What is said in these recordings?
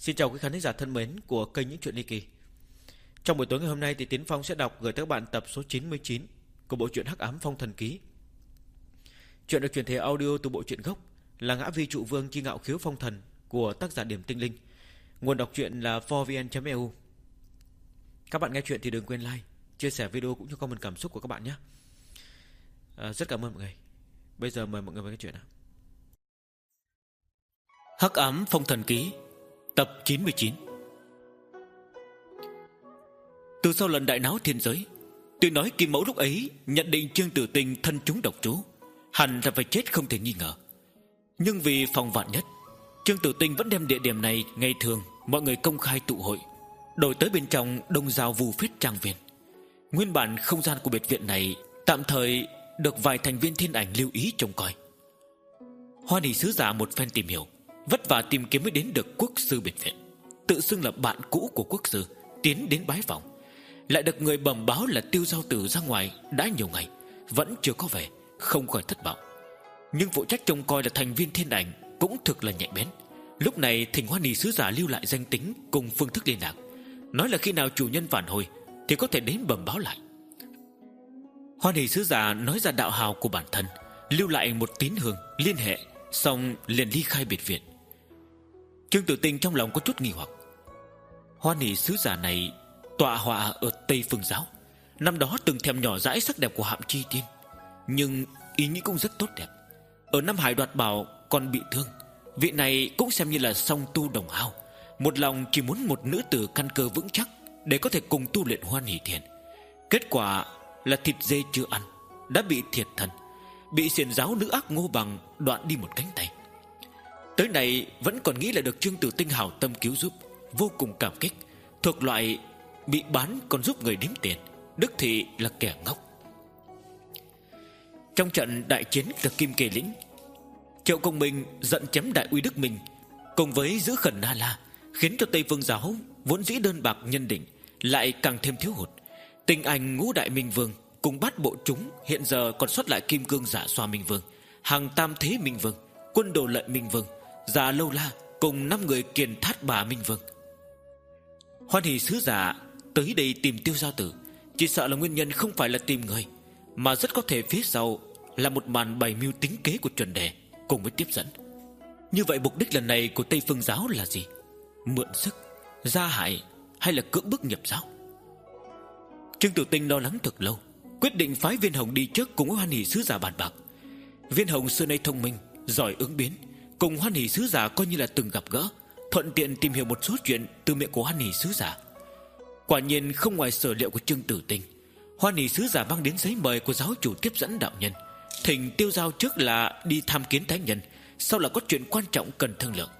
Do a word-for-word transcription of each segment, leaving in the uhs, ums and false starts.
Xin chào quý khán giả thân mến của kênh Những Chuyện Ly Kỳ. Trong buổi tối ngày hôm nay thì Tiến Phong sẽ đọc gửi tới các bạn tập số chín mươi chín của bộ truyện Hắc Ám Phong Thần Ký. Chuyện được truyền thể audio từ bộ truyện gốc là Ngã Vi Trụ Vương Chi Ngạo Khiếu Phong Thần của tác giả Điểm Tinh Linh. Nguồn đọc truyện là four v n chấm e u. Các bạn nghe chuyện thì đừng quên like, chia sẻ video cũng như comment cảm xúc của các bạn nhé. à, Rất cảm ơn mọi người. Bây giờ mời mọi người vào cái chuyện nào. Hắc Ám Phong Thần Ký tập chín mươi chín. Từ sau lần đại náo thiên giới, tuy nói Kim Mẫu lúc ấy nhận định Trương Tử Tinh thân trúng độc chú, hẳn là phải chết không thể nghi ngờ. Nhưng vì phòng vạn nhất, Trương Tử Tinh vẫn đem địa điểm này ngày thường mọi người công khai tụ hội đổi tới bên trong Đông Giao Vu Phiết Trang Viên. Nguyên bản không gian của biệt viện này tạm thời được vài thành viên thiên ảnh lưu ý trông coi. Hoan hỷ sứ giả một phen tìm hiểu, vất vả tìm kiếm mới đến được quốc sư biệt viện, tự xưng là bạn cũ của quốc sư, tiến đến bái phòng. Lại được người bẩm báo là Tiêu Giao Tử ra ngoài đã nhiều ngày vẫn chưa có về, không khỏi thất vọng. Nhưng phụ trách trông coi là thành viên thiên ảnh cũng thực là nhạy bén. Lúc này thỉnh Hoan hỷ sứ giả lưu lại danh tính cùng phương thức liên lạc, nói là khi nào chủ nhân phản hồi thì có thể đến bẩm báo lại. Hoan hỷ sứ giả nói ra đạo hào của bản thân, lưu lại một tín hương liên hệ, xong liền ly khai biệt viện. Trương Tử Tinh trong lòng có chút nghi hoặc. Hoan hỷ sứ giả này tọa họa ở Tây Phương Giáo, năm đó từng thèm nhỏ dãi sắc đẹp của Hạm Chi Tiên, nhưng ý nghĩ cũng rất tốt đẹp. Ở Nam Hải đoạt bảo còn bị thương, vị này cũng xem như là song tu đồng hao, một lòng chỉ muốn một nữ tử căn cơ vững chắc để có thể cùng tu luyện Hoan hỷ thiền. Kết quả là thịt dê chưa ăn đã bị thiệt thân, bị xiển giáo nữ ác Ngô Bằng đoạn đi một cánh tay. Tới này vẫn còn nghĩ là được Trương Tử Tinh hảo tâm cứu giúp, vô cùng cảm kích. Thuộc loại bị bán còn giúp người đếm tiền, đích thị là kẻ ngốc. Trong trận đại chiến từ Kim Kê Lĩnh, Triệu Công Minh giận chém Đại Uy Đức Minh cùng với giữ khẩn Na La, khiến cho Tây Phương Giáo vốn dĩ đơn bạc nhân định lại càng thêm thiếu hụt. Tình ảnh Ngũ Đại Minh Vương cùng bát bộ chúng hiện giờ còn xuất lại Kim Cương Giả Xoa Minh Vương, Hàng Tam Thế Minh Vương, Quân Đồ Lợi Minh Vương, Già Lâu La cùng năm người Kiền Thát Bà Minh Vương. Hoan hỷ sứ giả tới đây tìm Tiêu Giao Tử, chỉ sợ là nguyên nhân không phải là tìm người, mà rất có thể phía sau là một màn bày mưu tính kế của chuẩn đề cùng với tiếp dẫn. Như vậy mục đích lần này của Tây Phương Giáo là gì? Mượn sức, gia hại hay là cưỡng bức nhập giáo? Trương Tử Tinh lo lắng thật lâu, quyết định phái Viên Hồng đi trước cùng với Hoan hỷ sứ giả bàn bạc. Viên Hồng xưa nay thông minh, giỏi ứng biến, cùng Hoan hỷ sứ giả coi như là từng gặp gỡ, thuận tiện tìm hiểu một số chuyện từ miệng của Hoan hỷ sứ giả. Quả nhiên không ngoài sở liệu của Trương Tử Tinh, Hoan hỷ sứ giả mang đến giấy mời của giáo chủ tiếp dẫn đạo nhân, thỉnh Tiêu Giao trước là đi tham kiến thánh nhân, sau là có chuyện quan trọng cần thương lượng.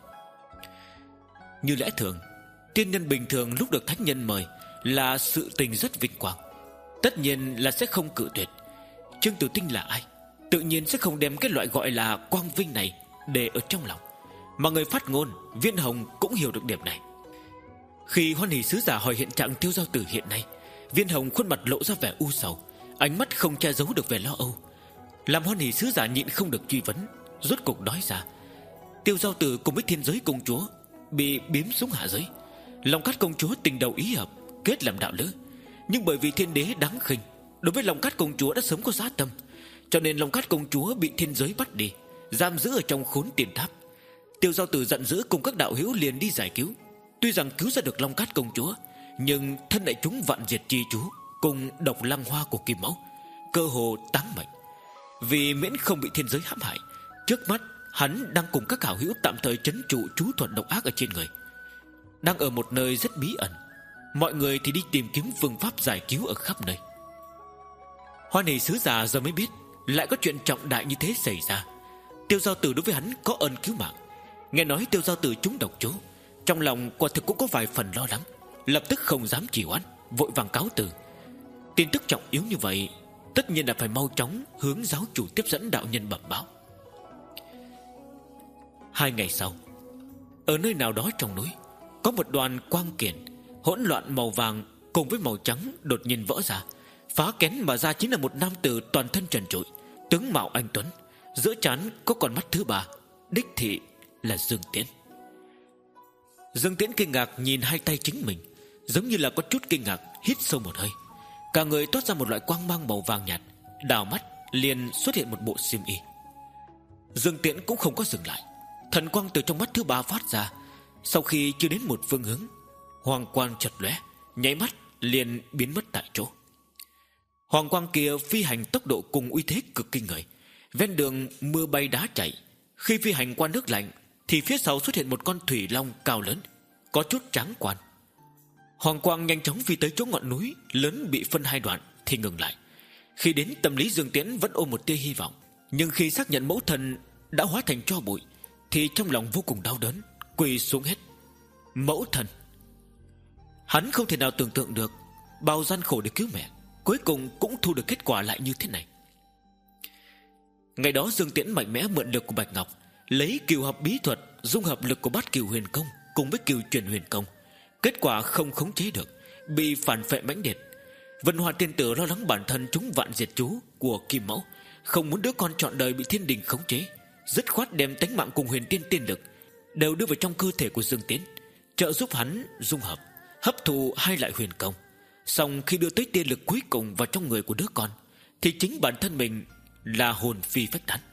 Như lẽ thường, tiên nhân bình thường lúc được thánh nhân mời là sự tình rất vinh quang, tất nhiên là sẽ không cự tuyệt. Trương Tử Tinh là ai, tự nhiên sẽ không đem cái loại gọi là quang vinh này để ở trong lòng. Mà người phát ngôn Viên Hồng cũng hiểu được điểm này. Khi Hoan hỷ sứ giả hỏi hiện trạng Tiêu Giao Tử hiện nay, Viên Hồng khuôn mặt lộ ra vẻ u sầu, ánh mắt không che giấu được vẻ lo âu. Làm Hoan hỷ sứ giả nhịn không được truy vấn, rốt cục nói ra: Tiêu Giao Tử cùng với Thiên Giới Công Chúa bị biếm xuống hạ giới. Long Cát Công Chúa tình đầu ý hợp, kết làm đạo lữ, nhưng bởi vì Thiên Đế đáng khinh, đối với Long Cát Công Chúa đã sớm có giá tâm, cho nên Long Cát Công Chúa bị Thiên Giới bắt đi, giam giữ ở trong Khốn Tiền Tháp. Tiêu Giao Tử giận dữ cùng các đạo hữu liền đi giải cứu. Tuy rằng cứu ra được Long Cát Công Chúa, nhưng thân lại chúng vạn diệt chi chú cùng độc lăng hoa của Kim Mẫu, cơ hồ táng mệnh. Vì miễn không bị thiên giới hãm hại, trước mắt hắn đang cùng các hảo hữu tạm thời trấn trụ chú thuật độc ác ở trên người, đang ở một nơi rất bí ẩn. Mọi người thì đi tìm kiếm phương pháp giải cứu ở khắp nơi. Hoan hỷ sứ giả giờ mới biết lại có chuyện trọng đại như thế xảy ra. Tiêu Giao Tử đối với hắn có ơn cứu mạng, nghe nói Tiêu Giao Tử trúng độc chú, trong lòng quả thực cũng có vài phần lo lắng, lập tức không dám trì hoãn, vội vàng cáo từ. Tin tức trọng yếu như vậy, tất nhiên là phải mau chóng hướng giáo chủ tiếp dẫn đạo nhân bẩm báo. Hai ngày sau, ở nơi nào đó trong núi, có một đoàn quang kiển hỗn loạn màu vàng cùng với màu trắng đột nhiên vỡ ra, phá kén mà ra chính là một nam tử toàn thân trần trụi, tướng mạo anh tuấn, giữa trán có con mắt thứ ba, đích thị là Dương Tiễn. Dương Tiễn kinh ngạc nhìn hai tay chính mình, giống như là có chút kinh ngạc, hít sâu một hơi. Cả người toát ra một loại quang mang màu vàng nhạt, đảo mắt liền xuất hiện một bộ xiêm y. Dương Tiễn cũng không có dừng lại, thần quang từ trong mắt thứ ba phát ra. Sau khi chưa đến một phương hướng, hoàng quang chợt lóe, nháy mắt liền biến mất tại chỗ. Hoàng quang kia phi hành tốc độ cùng uy thế cực kinh người. Ven đường mưa bay đá chạy. Khi phi hành qua nước lạnh thì phía sau xuất hiện một con thủy long cao lớn, có chút tráng quan. Hoàng quang nhanh chóng phi tới chỗ ngọn núi lớn bị phân hai đoạn thì ngừng lại. Khi đến, tâm lý Dương Tiễn vẫn ôm một tia hy vọng, nhưng khi xác nhận mẫu thân đã hóa thành tro bụi thì trong lòng vô cùng đau đớn, quỳ xuống hết. Mẫu thân. Hắn không thể nào tưởng tượng được bao gian khổ để cứu mẹ, cuối cùng cũng thu được kết quả lại như thế này. Ngày đó Dương Tiễn mạnh mẽ mượn lực của Bạch Ngọc, lấy cửu hợp bí thuật dung hợp lực của bát cửu huyền công cùng với cửu truyền huyền công. Kết quả không khống chế được, bị phản phệ mãnh liệt. Vân Hoa tiên tử lo lắng bản thân trúng vạn diệt chú của Kim Mẫu, không muốn đứa con trọn đời bị thiên đình khống chế, dứt khoát đem tánh mạng cùng huyền tiên tiên lực đều đưa vào trong cơ thể của Dương Tiễn, trợ giúp hắn dung hợp, hấp thụ hai loại huyền công. Xong khi đưa tới tiên lực cuối cùng vào trong người của đứa con thì chính bản thân mình là hồn phi phách tán.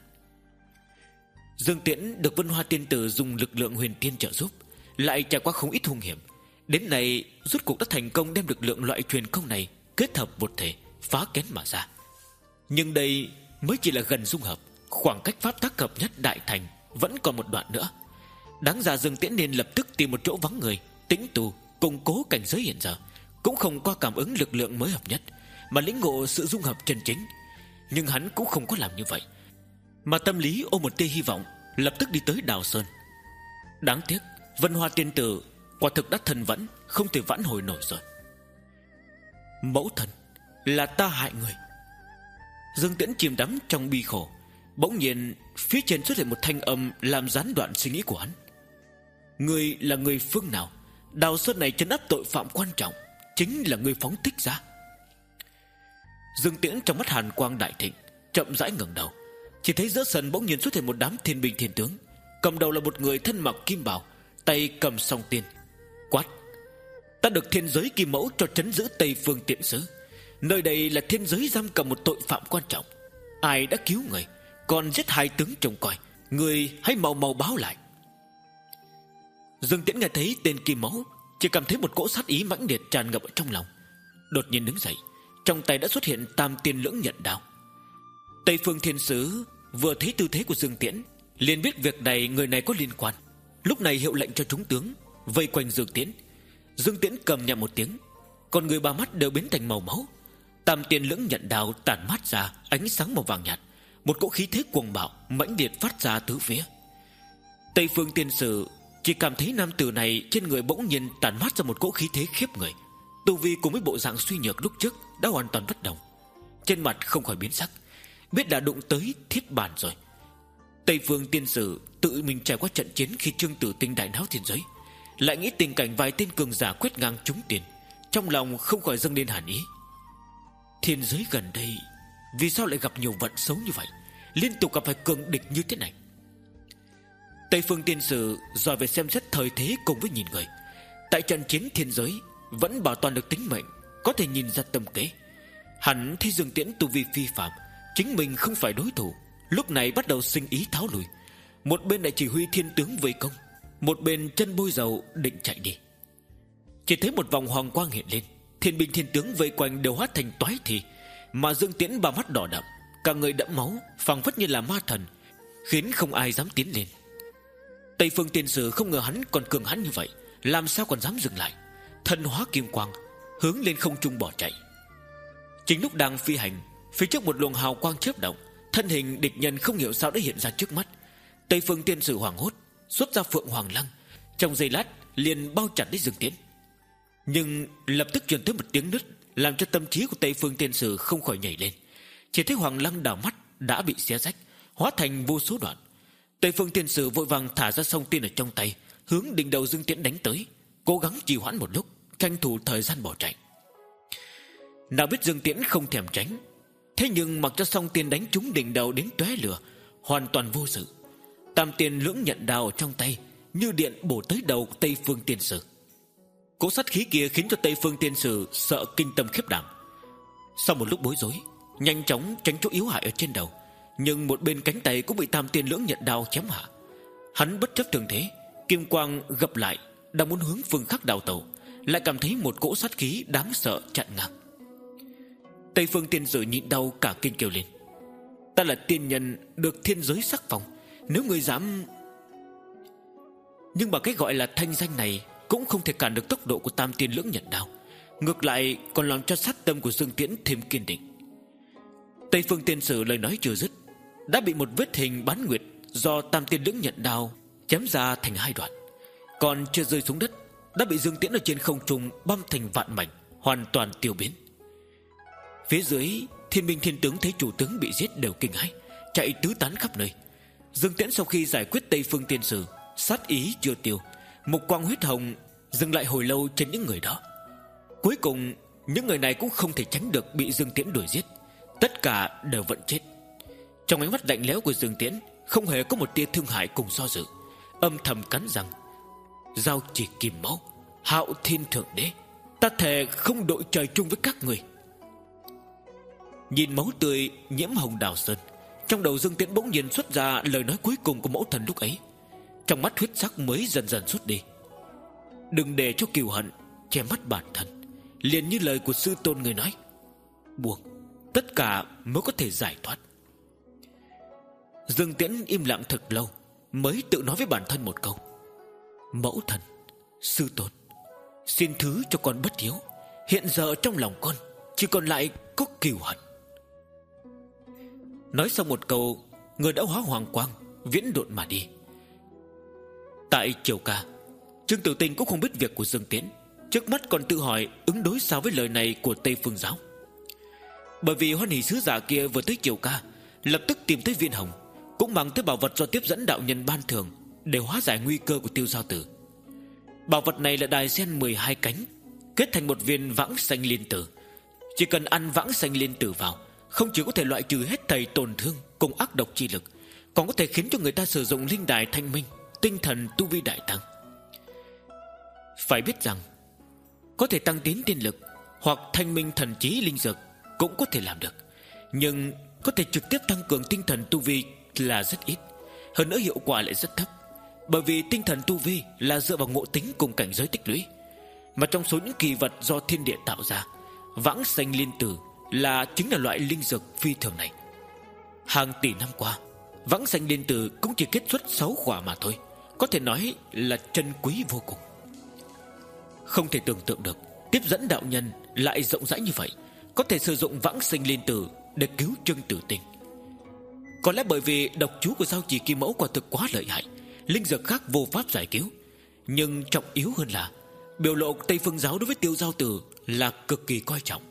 Dương Tiễn được Vân Hoa tiên tử dùng lực lượng huyền tiên trợ giúp, lại trải qua không ít hung hiểm, đến nay rốt cuộc đã thành công đem lực lượng loại truyền công này kết hợp một thể, phá kén mà ra. Nhưng đây mới chỉ là gần dung hợp, khoảng cách pháp tác hợp nhất đại thành vẫn còn một đoạn nữa. Đáng ra Dương Tiễn nên lập tức tìm một chỗ vắng người, tĩnh tu, củng cố cảnh giới hiện giờ, cũng không qua cảm ứng lực lượng mới hợp nhất mà lĩnh ngộ sự dung hợp chân chính. Nhưng hắn cũng không có làm như vậy, mà tâm lý ôm một tia hy vọng, lập tức đi tới Đào Sơn. Đáng tiếc Vân Hoa tiên tử quả thực đã thần vẫn, không thể vãn hồi nổi rồi. Mẫu thân, là ta hại người. Dương Tiễn chìm đắm trong bi khổ, bỗng nhiên phía trên xuất hiện một thanh âm làm gián đoạn suy nghĩ của hắn. Người là người phương nào? Đào Sơn này trấn áp tội phạm quan trọng, chính là người phóng thích ra. Dương Tiễn trong mắt hàn quang đại thịnh, chậm rãi ngẩng đầu, chỉ thấy giữa sân bỗng nhiên xuất hiện một đám thiên binh thiên tướng. Cầm đầu là một người thân mặc kim bào, tay cầm song tiên, quát: ta được thiên giới Kim Mẫu cho trấn giữ Tây Phương Tiện Sứ. Nơi đây là thiên giới giam cầm một tội phạm quan trọng. Ai đã cứu người, còn giết hai tướng trông coi, người hãy mau mau báo lại. Dương Tiễn nghe thấy tên Kim Mẫu, chỉ cảm thấy một cỗ sát ý mãnh liệt tràn ngập ở trong lòng, đột nhiên đứng dậy, trong tay đã xuất hiện tam tiên lưỡng nhận đao. Tây Phương Thiên Sứ vừa thấy tư thế của Dương Tiễn, liền biết việc này người này có liên quan, lúc này hiệu lệnh cho chúng tướng vây quanh Dương Tiễn. Dương Tiễn cầm nhẹ một tiếng, còn người ba mắt đều biến thành màu máu. Tam tiên lưỡng nhận đao tản mát ra ánh sáng màu vàng nhạt, một cỗ khí thế cuồng bạo mãnh liệt phát ra tứ phía. Tây Phương Tiên Sử chỉ cảm thấy nam tử này trên người bỗng nhiên tản mát ra một cỗ khí thế khiếp người, tu vi cùng với bộ dạng suy nhược lúc trước đã hoàn toàn bất đồng. Trên mặt không khỏi biến sắc, biết là đụng tới thiết bản rồi. Tây Phương Tiên Sử tự mình trải qua trận chiến khi Trương Tử Tinh đại náo thiên giới, lại nghĩ tình cảnh vài tên cường giả quét ngang trúng tiền, trong lòng không khỏi dâng lên hàn ý. Thiên giới gần đây vì sao lại gặp nhiều vận xấu như vậy, liên tục gặp phải cường địch như thế này? Tây Phương Tiên Sử giỏi về xem xét thời thế cùng với nhìn người, tại trận chiến thiên giới vẫn bảo toàn được tính mệnh, có thể nhìn ra tâm kế. Hắn thấy Dương Tiễn tu vi phi phạm, chính mình không phải đối thủ, lúc này bắt đầu sinh ý tháo lùi. Một bên lại chỉ huy thiên tướng vây công, một bên chân bôi dầu định chạy đi. Chỉ thấy một vòng hoàng quang hiện lên, thiên binh thiên tướng vây quanh đều hóa thành toái thì, mà Dương Tiễn ba mắt đỏ đậm, cả người đẫm máu, phảng phất như là ma thần, khiến không ai dám tiến lên. Tây Phương Tiên Sử không ngờ hắn còn cường hãn như vậy, làm sao còn dám dừng lại, thân hóa kim quang hướng lên không trung bỏ chạy. Chính lúc đang phi hành, phía trước một luồng hào quang chớp động, thân hình địch nhân không hiểu sao đã hiện ra trước mắt. Tây Phương Tiên Sử hoảng hốt, xuất ra Phượng Hoàng Lăng, trong giây lát liền bao chặt lấy Dương Tiễn. Nhưng lập tức truyền tới một tiếng nứt, làm cho tâm trí của Tây Phương Tiên Sử không khỏi nhảy lên. Chỉ thấy Hoàng Lăng đảo mắt đã bị xé rách, hóa thành vô số đoạn. Tây Phương Tiên Sử vội vàng thả ra song tiên ở trong tay, hướng đỉnh đầu Dương Tiễn đánh tới, cố gắng trì hoãn một lúc, tranh thủ thời gian bỏ chạy. Nào biết Dương Tiễn không thèm tránh, thế nhưng mặc cho song tiên đánh trúng đỉnh đầu đến tóe lửa, hoàn toàn vô sự. Tam tiên lưỡng nhận đao ở trong tay như điện bổ tới đầu Tây Phương Tiên Sử. Cỗ sát khí kia khiến cho Tây Phương Tiên Sử sợ kinh tâm khiếp đảm. Sau một lúc bối rối, nhanh chóng tránh chỗ yếu hại ở trên đầu, nhưng một bên cánh tay cũng bị Tam Tiên Lưỡng Nhận Đao chém hạ. Hắn bất chấp thường thế, kim quang gập lại, đang muốn hướng phương khác đào tẩu, lại cảm thấy một cỗ sát khí đáng sợ chặn ngang. Tây Phương Tiên Sử nhịn đau cả kinh kêu lên: "Ta là tiên nhân được thiên giới sắc phong, nếu ngươi dám..." Nhưng mà cái gọi là thanh danh này cũng không thể cản được tốc độ của Tam Tiên Lưỡng Nhận Đao, ngược lại còn làm cho sát tâm của Dương Tiễn thêm kiên định. Tây Phương Tiên Sử lời nói chưa dứt, đã bị một vết hình bán nguyệt do Tam Tiên Lưỡng Nhận Đao chém ra thành hai đoạn, còn chưa rơi xuống đất đã bị Dương Tiễn ở trên không trung băm thành vạn mảnh, hoàn toàn tiêu biến. Phía dưới, Thiên Minh Thiên Tướng thấy chủ tướng bị giết đều kinh hãi, chạy tứ tán khắp nơi. Dương Tiễn sau khi giải quyết Tây Phương Tiên Sử, sát ý chưa tiêu, mục quang huyết hồng dừng lại hồi lâu trên những người đó. Cuối cùng, những người này cũng không thể tránh được bị Dương Tiễn đuổi giết, tất cả đều vẫn chết. Trong ánh mắt lạnh lẽo của Dương Tiễn không hề có một tia thương hại cùng do dự, âm thầm cắn răng: "Giao chỉ kim máu, Hạo Thiên Thượng Đế, ta thề không đội trời chung với các người." Nhìn máu tươi nhiễm hồng đào sơn, trong đầu Dương Tiễn bỗng nhiên xuất ra lời nói cuối cùng của mẫu thần lúc ấy. Trong mắt huyết sắc mới dần dần rút đi: "Đừng để cho cừu hận che mắt bản thân, liền như lời của sư tôn người nói, buông, tất cả mới có thể giải thoát." Dương Tiễn im lặng thật lâu, mới tự nói với bản thân một câu: "Mẫu thần, sư tôn, xin thứ cho con bất hiếu. Hiện giờ trong lòng con chỉ còn lại có cừu hận." Nói xong một câu, người đã hóa hoàng quang, viễn độn mà đi. Tại Triều Ca, Trương Tiểu Tinh cũng không biết việc của Dương Tiễn, trước mắt còn tự hỏi ứng đối sao với lời này của Tây Phương Giáo. Bởi vì Hoan Hỷ sứ giả kia vừa tới Triều Ca, lập tức tìm tới Viên Hồng, cũng mang tới bảo vật do tiếp dẫn đạo nhân ban thường để hóa giải nguy cơ của Tiêu Giao Tử. Bảo vật này là đài sen mười hai cánh, kết thành một viên vãng xanh liên tử. Chỉ cần ăn vãng xanh liên tử vào, không chỉ có thể loại trừ hết thảy tổn thương cùng ác độc chi lực, còn có thể khiến cho người ta sử dụng linh đài thanh minh, tinh thần tu vi đại tăng. Phải biết rằng có thể tăng tiến tiên lực hoặc thanh minh thần trí linh dược cũng có thể làm được, nhưng có thể trực tiếp tăng cường tinh thần tu vi là rất ít, hơn nữa hiệu quả lại rất thấp. Bởi vì tinh thần tu vi là dựa vào ngộ tính cùng cảnh giới tích lũy, mà trong số những kỳ vật do thiên địa tạo ra, vãng xanh liên tử là chính là loại linh dược phi thường này. Hàng tỷ năm qua, vãng xanh liên tử cũng chỉ kết xuất sáu khỏa mà thôi, có thể nói là chân quý vô cùng. Không thể tưởng tượng được tiếp dẫn đạo nhân lại rộng rãi như vậy, có thể sử dụng vãng xanh liên tử để cứu Trương Tử Tinh. Có lẽ bởi vì độc chú của Giao Chỉ Kim Mẫu quả thực quá lợi hại, linh dược khác vô pháp giải cứu. Nhưng trọng yếu hơn là biểu lộ Tây Phương Giáo đối với Tiêu Giao Tử là cực kỳ coi trọng.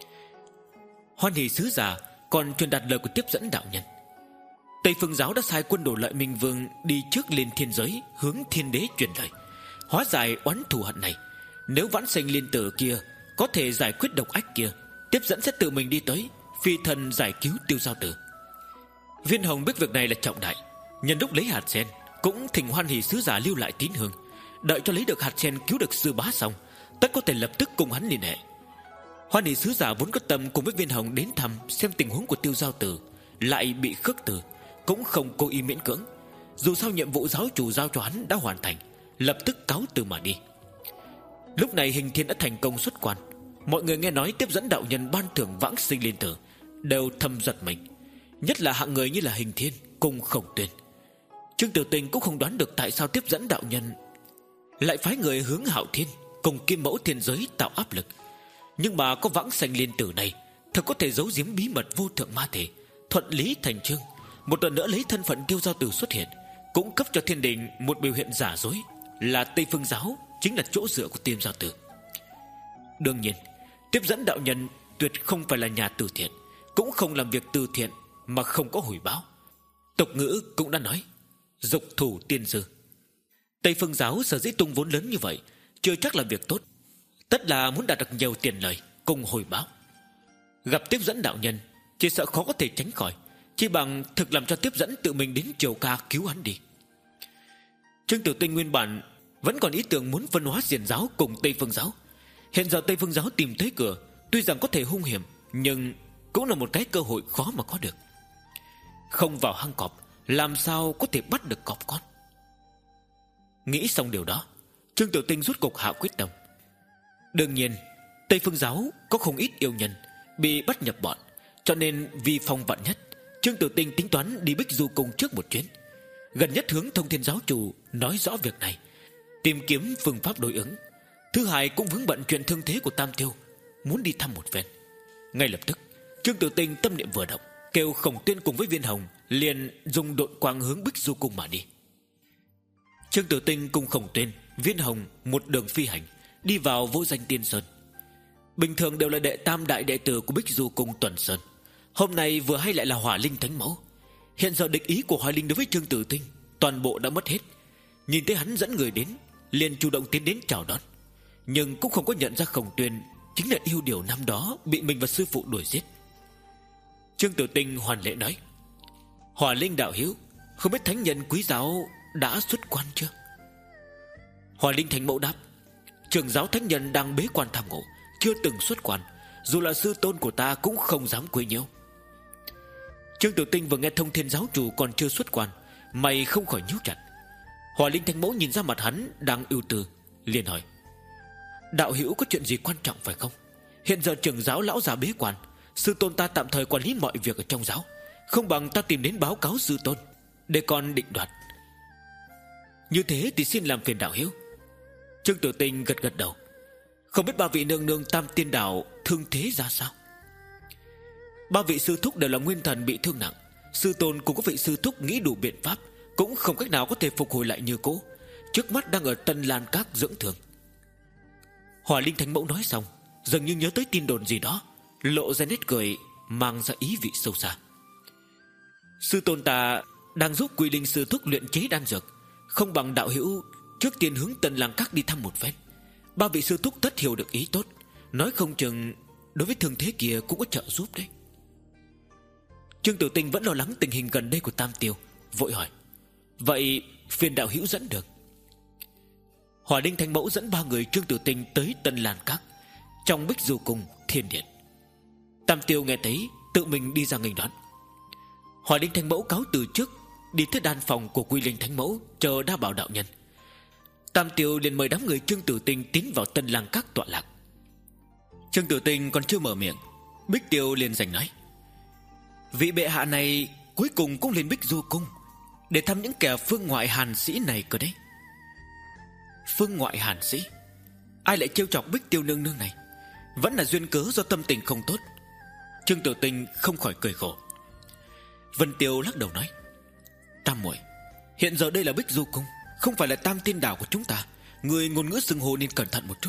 Hoan Hỷ sứ giả còn truyền đạt lời của tiếp dẫn đạo nhân. Tây Phương Giáo đã sai quân Đổ Lợi Minh Vương đi trước lên thiên giới, hướng thiên đế truyền lời, hóa giải oán thù hận này. Nếu vãng xanh liên tử kia có thể giải quyết độc ách kia, tiếp dẫn sẽ tự mình đi tới phi thân giải cứu Tiêu Giao Tử. Viên Hồng biết việc này là trọng đại, nhân lúc lấy hạt sen cũng thỉnh Hoan Hỷ sứ giả lưu lại tín hương, đợi cho lấy được hạt sen cứu được sư bá xong, tất có thể lập tức cùng hắn liên hệ. Hoan Hỷ sứ giả vốn có tâm cùng với Viên Hồng đến thăm xem tình huống của Tiêu Giao Tử, lại bị khước từ, cũng không cố ý miễn cưỡng. Dù sao nhiệm vụ giáo chủ giao cho hắn đã hoàn thành, lập tức cáo từ mà đi. Lúc này Hình Thiên đã thành công xuất quan, mọi người nghe nói tiếp dẫn đạo nhân ban thưởng vãng sinh liên tử đều thầm giật mình, nhất là hạng người như là Hình Thiên cùng Khổng Tuyên. Trương Tiểu Tinh cũng không đoán được tại sao tiếp dẫn đạo nhân lại phái người hướng Hạo Thiên cùng Kim Mẫu thiên giới tạo áp lực. Nhưng mà có vãng xanh liên tử này, thật có thể giấu giếm bí mật vô thượng ma thể, thuận lý thành chương, một lần nữa lấy thân phận Tiêu Giao Tử xuất hiện, cũng cấp cho thiên đình một biểu hiện giả dối là Tây Phương Giáo chính là chỗ dựa của Tiêu Giao Tử. Đương nhiên, tiếp dẫn đạo nhân tuyệt không phải là nhà từ thiện, cũng không làm việc từ thiện mà không có hồi báo. Tục ngữ cũng đã nói, dục thủ tiên dư. Tây Phương Giáo sở dĩ tung vốn lớn như vậy, chưa chắc là việc tốt, tất là muốn đạt được nhiều tiền lời cùng hồi báo. Gặp tiếp dẫn đạo nhân, chỉ sợ khó có thể tránh khỏi, chỉ bằng thực làm cho tiếp dẫn tự mình đến Triều Ca cứu hắn đi. Trương Tiểu Tinh nguyên bản vẫn còn ý tưởng muốn phân hóa xiển giáo cùng Tây Phương giáo. Hiện giờ Tây Phương giáo tìm tới cửa, tuy rằng có thể hung hiểm, nhưng cũng là một cái cơ hội khó mà có được. Không vào hang cọp, làm sao có thể bắt được cọp con? Nghĩ xong điều đó, Trương Tiểu Tinh rút cục hạ quyết tâm. Đương nhiên Tây Phương giáo có không ít yêu nhân bị bắt nhập bọn, cho nên vì phòng vạn nhất, Trương Tiểu Tinh tính toán đi Bích Du Cung trước một chuyến, gần nhất hướng Thông Thiên giáo chủ nói rõ việc này, tìm kiếm phương pháp đối ứng. Thứ hai cũng vướng bận chuyện thương thế của Tam Tiêu, muốn đi thăm một phen. Ngay lập tức Trương Tiểu Tinh tâm niệm vừa động, kêu Khổng Tuyên cùng với Viên Hồng liền dùng độn quang hướng Bích Du Cung mà đi. Trương Tiểu Tinh cùng Khổng Tuyên, Viên Hồng một đường phi hành đi vào Vô Danh Tiên Sơn. Bình thường đều là đệ tam đại đệ tử của Bích Du Cung Tuần Sơn, hôm nay vừa hay lại là Hỏa Linh Thánh Mẫu. Hiện giờ địch ý của Hỏa Linh đối với Trương Tiểu Tinh toàn bộ đã mất hết. Nhìn thấy hắn dẫn người đến, liền chủ động tiến đến chào đón, nhưng cũng không có nhận ra Khổng Tuyên chính là yêu điều năm đó bị mình và sư phụ đuổi giết. Trương Tiểu Tinh hoàn lễ nói: Hỏa Linh đạo hữu, không biết thánh nhân quý giáo đã xuất quan chưa? Hỏa Linh Thánh Mẫu đáp: Trưởng giáo thánh nhân đang bế quan tham ngộ, chưa từng xuất quan. Dù là sư tôn của ta cũng không dám quấy nhiễu. Trương Tiểu Tinh vừa nghe Thông Thiên giáo chủ còn chưa xuất quan, mày không khỏi nhíu chặt. Hỏa Linh Thánh Mẫu nhìn ra mặt hắn đang ưu tư, liền hỏi: Đạo hữu có chuyện gì quan trọng phải không? Hiện giờ trưởng giáo lão già bế quan, sư tôn ta tạm thời quản lý mọi việc ở trong giáo, không bằng ta tìm đến báo cáo sư tôn để con định đoạt. Như thế thì xin làm phiền đạo hữu. Trương Tiểu Tinh gật gật đầu. Không biết ba vị nương nương Tam Tiên Đảo thương thế ra sao? Ba vị sư thúc đều là nguyên thần bị thương nặng, sư tôn cùng các vị sư thúc nghĩ đủ biện pháp, cũng không cách nào có thể phục hồi lại như cũ, trước mắt đang ở Tân Lan Các dưỡng thương. Hỏa Linh Thánh Mẫu nói xong, dường như nhớ tới tin đồn gì đó, lộ ra nét cười mang ra ý vị sâu xa. Sư tôn ta đang giúp Quy Linh sư thúc luyện chế đan dược, không bằng đạo hữu trước tiên hướng Tân Lan Các đi thăm một phen. Ba vị sư thúc tất hiểu được ý tốt, nói không chừng đối với thương thế kia cũng có trợ giúp đấy. Trương Tiểu Tinh vẫn lo lắng tình hình gần đây của Tam Tiêu, vội hỏi: Vậy phiền đạo hữu dẫn được. Hỏa Linh Thánh Mẫu dẫn ba người Trương Tiểu Tinh tới Tân Lan Các, trong Bích Du Cung Thiên Điện. Tam Tiêu nghe thấy, tự mình đi ra nghênh đón. Hỏa Linh Thánh Mẫu cáo từ trước, đi tới đan phòng của Quy Linh Thánh Mẫu chờ đa bảo đạo nhân. Tam Tiêu liền mời đám người Trương Tiểu Tinh tiến vào Tân Lan Các tọa lạc. Trương Tiểu Tinh còn chưa mở miệng, Bích Tiêu liền giành nói: Vị bệ hạ này cuối cùng cũng lên Bích Du Cung để thăm những kẻ phương ngoại hàn sĩ này cơ đấy. Phương ngoại hàn sĩ? Ai lại trêu chọc Bích Tiêu nương nương này? Vẫn là duyên cớ do tâm tình không tốt. Trương Tiểu Tinh không khỏi cười khổ. Vân Tiêu lắc đầu nói: Tam muội, hiện giờ đây là Bích Du Cung, không phải là Tam Tiên Đảo của chúng ta, người ngôn ngữ xưng hô nên cẩn thận một chút.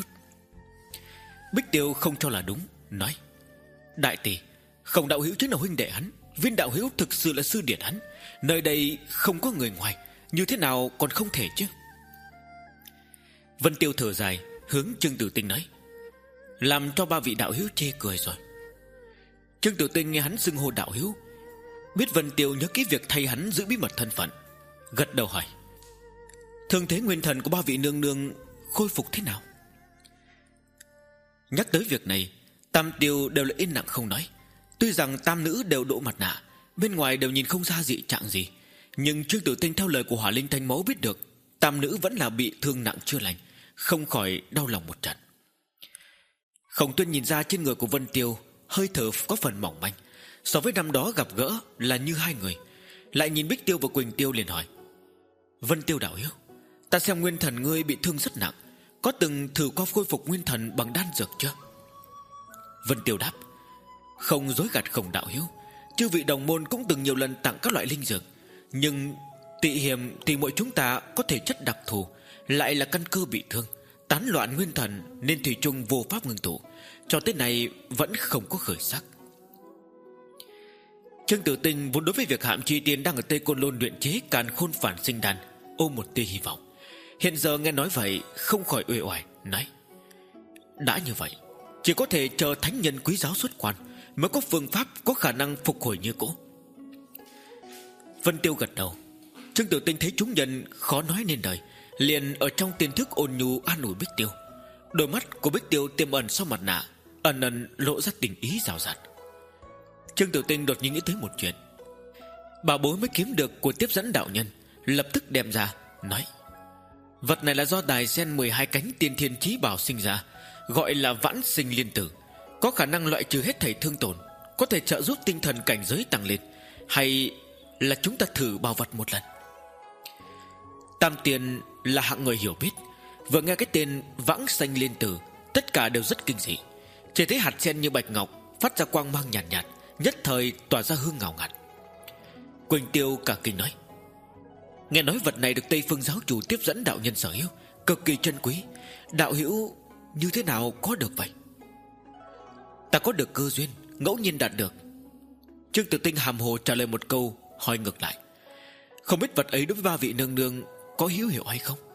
Bích Tiêu không cho là đúng, nói: Đại tỷ, Khổng đạo hữu chính là huynh đệ hắn, Viên đạo hữu thực sự là sư điệt hắn, nơi đây không có người ngoài, như thế nào còn không thể chứ? Vân Tiêu thở dài, hướng Trương Tiểu Tinh nói: Làm cho ba vị đạo hữu chê cười rồi. Trương Tiểu Tinh nghe hắn xưng hô đạo hữu, biết Vân Tiêu nhớ kỹ việc thay hắn giữ bí mật thân phận, gật đầu hỏi: Thương thế nguyên thần của ba vị nương nương khôi phục thế nào? Nhắc tới việc này, Tam Tiêu đều là yên lặng không nói. Tuy rằng tam nữ đều độ mặt nạ, bên ngoài đều nhìn không ra dị trạng gì, nhưng Trương Tiểu Tinh theo lời của Hỏa Linh Thánh Mẫu biết được tam nữ vẫn là bị thương nặng chưa lành, không khỏi đau lòng một trận. Khổng Tuyên nhìn ra trên người của Vân Tiêu hơi thở có phần mỏng manh, so với năm đó gặp gỡ là như hai người. Lại nhìn Bích Tiêu và Quỳnh Tiêu liền hỏi: Vân Tiêu đạo hữu, ta xem nguyên thần ngươi bị thương rất nặng, có từng thử qua khôi phục nguyên thần bằng đan dược chưa? Vân Tiêu đáp: Không dối gạt Khổng đạo hữu, chư vị đồng môn cũng từng nhiều lần tặng các loại linh dược, nhưng tị hiểm thì mỗi chúng ta có thể chất đặc thù, lại là căn cơ bị thương, tán loạn nguyên thần, nên thủy chung vô pháp ngưng tụ, cho tới nay vẫn không có khởi sắc. Trương Tiểu Tinh vốn đối với việc Hạm Chi Tiên đang ở Tây Côn Lôn luyện chế Càn Khôn Phản Sinh Đan ôm một tia hy vọng. Hiện giờ nghe nói vậy, không khỏi uể oải nói: Đã như vậy, chỉ có thể chờ thánh nhân quý giáo xuất quan mới có phương pháp có khả năng phục hồi như cũ. Vân Tiêu gật đầu: Trương Tử Tinh thấy chúng nhân khó nói nên lời, liền ở trong tiềm thức ôn nhu an ủi Bích Tiêu. Đôi mắt của Bích Tiêu tiềm ẩn sau mặt nạ ẩn ẩn lộ ra tình ý rào rạt. Trương Tử Tinh đột nhiên nghĩ tới một chuyện. Bảo bối mới kiếm được của tiếp dẫn đạo nhân, lập tức đem ra nói: vật này là do đài sen mười hai cánh tiên thiên chí bảo sinh ra, gọi là vãng sinh liên tử, có khả năng loại trừ hết thảy thương tổn, có thể trợ giúp tinh thần cảnh giới tăng lên. Hay là chúng ta thử bảo vật một lần? Tam Tiên là hạng người hiểu biết, vừa nghe cái tên vãng sinh liên tử, tất cả đều rất kinh dị. Chỉ thấy hạt sen như bạch ngọc phát ra quang mang nhàn nhạt, nhạt, nhất thời tỏa ra hương ngào ngạt. Quỳnh Tiêu cả kinh nói: nghe nói vật này được Tây Phương giáo chủ tiếp dẫn đạo nhân sở hữu, cực kỳ chân quý. Đạo hữu như thế nào có được vậy? Ta có được cơ duyên, ngẫu nhiên đạt được. Trương Tử Tinh hàm hồ trả lời một câu, hỏi ngược lại: không biết vật ấy đối với ba vị nương nương có hữu hiệu hay không?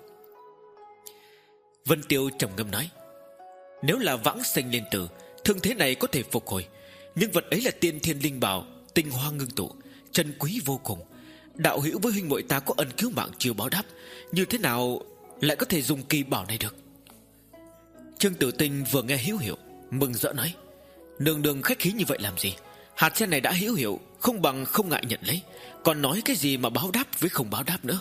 Vân Tiêu trầm ngâm nói: nếu là vãng sinh liên tử, thương thế này có thể phục hồi. Nhưng vật ấy là tiên thiên linh bảo, tinh hoa ngưng tụ, chân quý vô cùng. Đạo hữu với huynh muội ta có ân cứu mạng chiều báo đáp, như thế nào lại có thể dùng kỳ bảo này được? Trương Tử Tinh vừa nghe hữu hiệu, mừng rỡ nói: nương nương khách khí như vậy làm gì? Hạt sen này đã hữu hiệu, không bằng không ngại nhận lấy, còn nói cái gì mà báo đáp với không báo đáp nữa.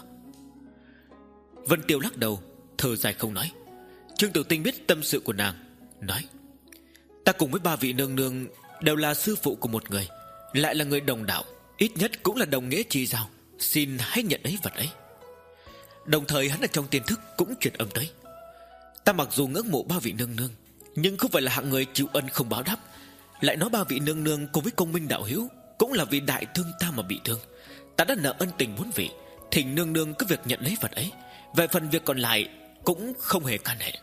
Vân Tiêu lắc đầu, thở dài không nói. Trương Tử Tinh biết tâm sự của nàng, nói: ta cùng với ba vị nương nương đều là sư phụ của một người, lại là người đồng đạo, ít nhất cũng là đồng nghĩa chi giao, xin hãy nhận lấy vật ấy. Đồng thời hắn ở trong tiềm thức cũng truyền âm tới: ta mặc dù ngưỡng mộ ba vị nương nương, nhưng không phải là hạng người chịu ân không báo đáp. Lại nói ba vị nương nương cùng với công minh đạo hữu cũng là vì đại thương ta mà bị thương. Ta đã nợ ân tình bốn vị, thỉnh nương nương cứ việc nhận lấy vật ấy, về phần việc còn lại cũng không hề can hệ.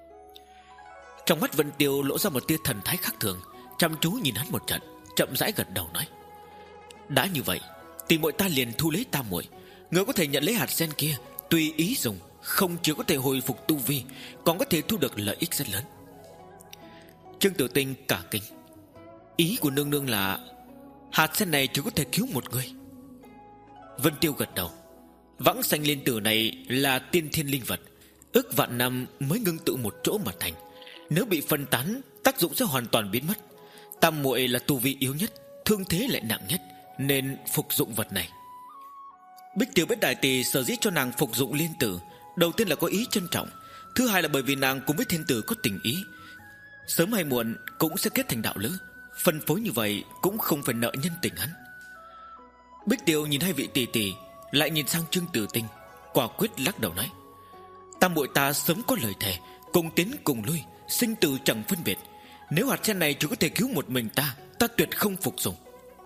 Trong mắt Vân Tiêu lộ ra một tia thần thái khác thường, chăm chú nhìn hắn một trận, chậm rãi gật đầu nói: đã như vậy, tỷ muội ta liền thu lấy tam muội. Người có thể nhận lấy hạt sen kia, tùy ý dùng, không chỉ có thể hồi phục tu vi, còn có thể thu được lợi ích rất lớn. Trương Tử Tinh cả kinh: ý của nương nương là hạt sen này chỉ có thể cứu một người? Vân Tiêu gật đầu: vãng sanh liên tử này là tiên thiên linh vật, ước vạn năm mới ngưng tụ một chỗ mà thành. Nếu bị phân tán, tác dụng sẽ hoàn toàn biến mất. Tam muội là tu vi yếu nhất, thương thế lại nặng nhất, nên phục dụng vật này. Bích Tiêu biết đại tỷ sở dĩ cho nàng phục dụng liên tử, đầu tiên là có ý trân trọng, thứ hai là bởi vì nàng cùng với thiên tử có tình ý, sớm hay muộn cũng sẽ kết thành đạo lữ. Phân phối như vậy cũng không phải nợ nhân tình hắn. Bích Tiêu nhìn hai vị tỷ tỷ, lại nhìn sang Trương Tử Tinh, quả quyết lắc đầu nói: tam muội ta sớm có lời thề, cùng tiến cùng lui, sinh tử chẳng phân biệt. Nếu hạt sen này chỉ có thể cứu một mình ta, ta tuyệt không phục dùng.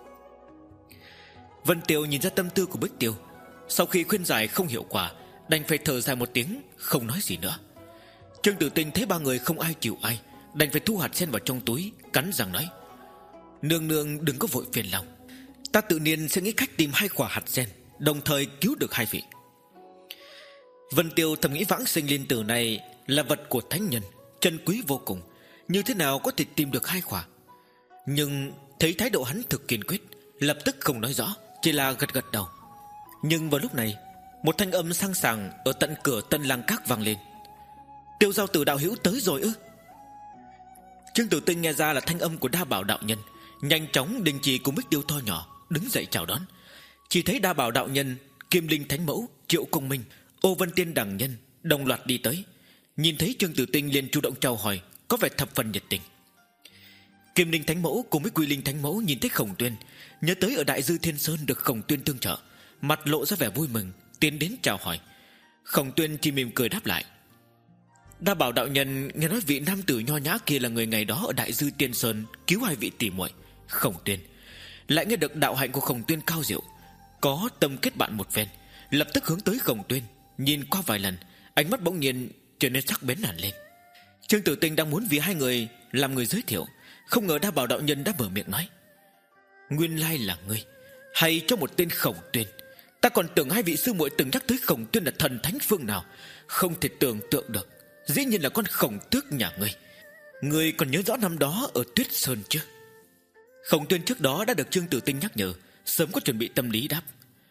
Vân Tiêu nhìn ra tâm tư của Bích Tiêu, sau khi khuyên giải không hiệu quả, đành phải thở dài một tiếng, không nói gì nữa. Trương Tử Tinh thấy ba người không ai chịu ai, đành phải thu hạt sen vào trong túi, cắn răng nói: nương nương đừng có vội phiền lòng, ta tự nhiên sẽ nghĩ cách tìm hai quả hạt sen, đồng thời cứu được hai vị. Vân Tiêu thầm nghĩ vãng sinh liên tử này là vật của thánh nhân, chân quý vô cùng, như thế nào có thể tìm được hai quả? Nhưng thấy thái độ hắn thực kiên quyết, lập tức không nói rõ, chỉ là gật gật đầu. Nhưng vào lúc này, một thanh âm sang sảng ở tận cửa Tân Lang Các vang lên: Tiêu giao tử đạo hữu tới rồi ư? Trương Tử Tinh nghe ra là thanh âm của Đa Bảo đạo nhân, nhanh chóng đình chỉ cùng Bích Tiêu to nhỏ, đứng dậy chào đón. Chỉ thấy Đa Bảo đạo nhân, Kim Linh Thánh Mẫu, Triệu Công Minh, Ô Vân Tiên đẳng nhân đồng loạt đi tới. Nhìn thấy Trương Tử Tinh liền chủ động chào hỏi, có vẻ thập phần nhiệt tình. Kim Linh Thánh Mẫu cùng với Quy Linh Thánh Mẫu nhìn thấy Khổng Tuyên, nhớ tới ở Đại Dư Thiên Sơn được Khổng Tuyên tương trợ, mặt lộ ra vẻ vui mừng, tiến đến chào hỏi. Khổng Tuyên chỉ mỉm cười đáp lại. Đa Bảo đạo nhân nghe nói vị nam tử nho nhã kia là người ngày đó ở Đại Dư Tiên Sơn cứu hai vị tỷ muội. Khổng Tuyên lại nghe được đạo hạnh của Khổng Tuyên cao diệu, có tâm kết bạn một phen, lập tức hướng tới Khổng Tuyên, nhìn qua vài lần, ánh mắt bỗng nhiên trở nên sắc bén hẳn lên. Trương Tử Tinh đang muốn vì hai người làm người giới thiệu, không ngờ Đa Bảo đạo nhân đã mở miệng nói: Nguyên lai là ngươi, hay cho một tên Khổng Tuyên. Ta còn tưởng hai vị sư muội từng nhắc tới Khổng Tuyên là thần thánh phương nào, không thể tưởng tượng được, dĩ nhiên là con Khổng Tước nhà ngươi. Ngươi còn nhớ rõ năm đó ở Tuyết Sơn chứ? Khổng Tuyên trước đó đã được Trương Tử Tinh nhắc nhở, sớm có chuẩn bị tâm lý đáp: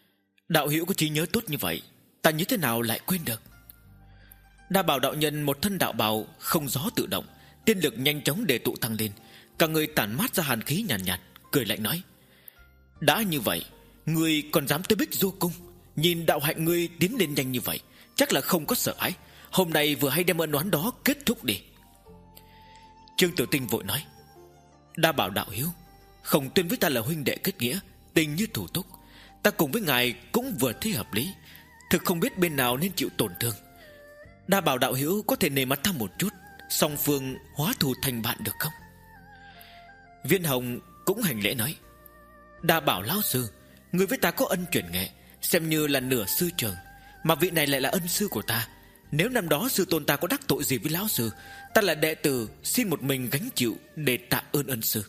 Đạo hữu có trí nhớ tốt như vậy, ta như thế nào lại quên được. Đa Bảo đạo nhân một thân đạo bào không gió tự động, tiên lực nhanh chóng để tụ tăng lên, cả người tản mát ra hàn khí nhàn nhạt, nhạt, cười lạnh nói: đã như vậy, ngươi còn dám tới Bích Du Cung? Nhìn đạo hạnh ngươi tiến lên nhanh như vậy, chắc là không có sợ hãi. Hôm nay vừa hay đem ân oán đó kết thúc đi. Trương Tiểu Tinh vội nói: Đa Bảo đạo hiếu, Khổng Tuyên với ta là huynh đệ kết nghĩa, tình như thủ túc, ta cùng với ngài cũng vừa thấy hợp lý, thực không biết bên nào nên chịu tổn thương. Đa Bảo đạo hiếu có thể nề mặt ta một chút, song phương hóa thù thành bạn được không? Viên Hồng cũng hành lễ nói: Đa Bảo lão sư, người với ta có ân chuyển nghệ, xem như là nửa sư trường, mà vị này lại là ân sư của ta. Nếu năm đó sư tôn ta có đắc tội gì với lão sư, ta là đệ tử xin một mình gánh chịu để tạ ơn ân sư.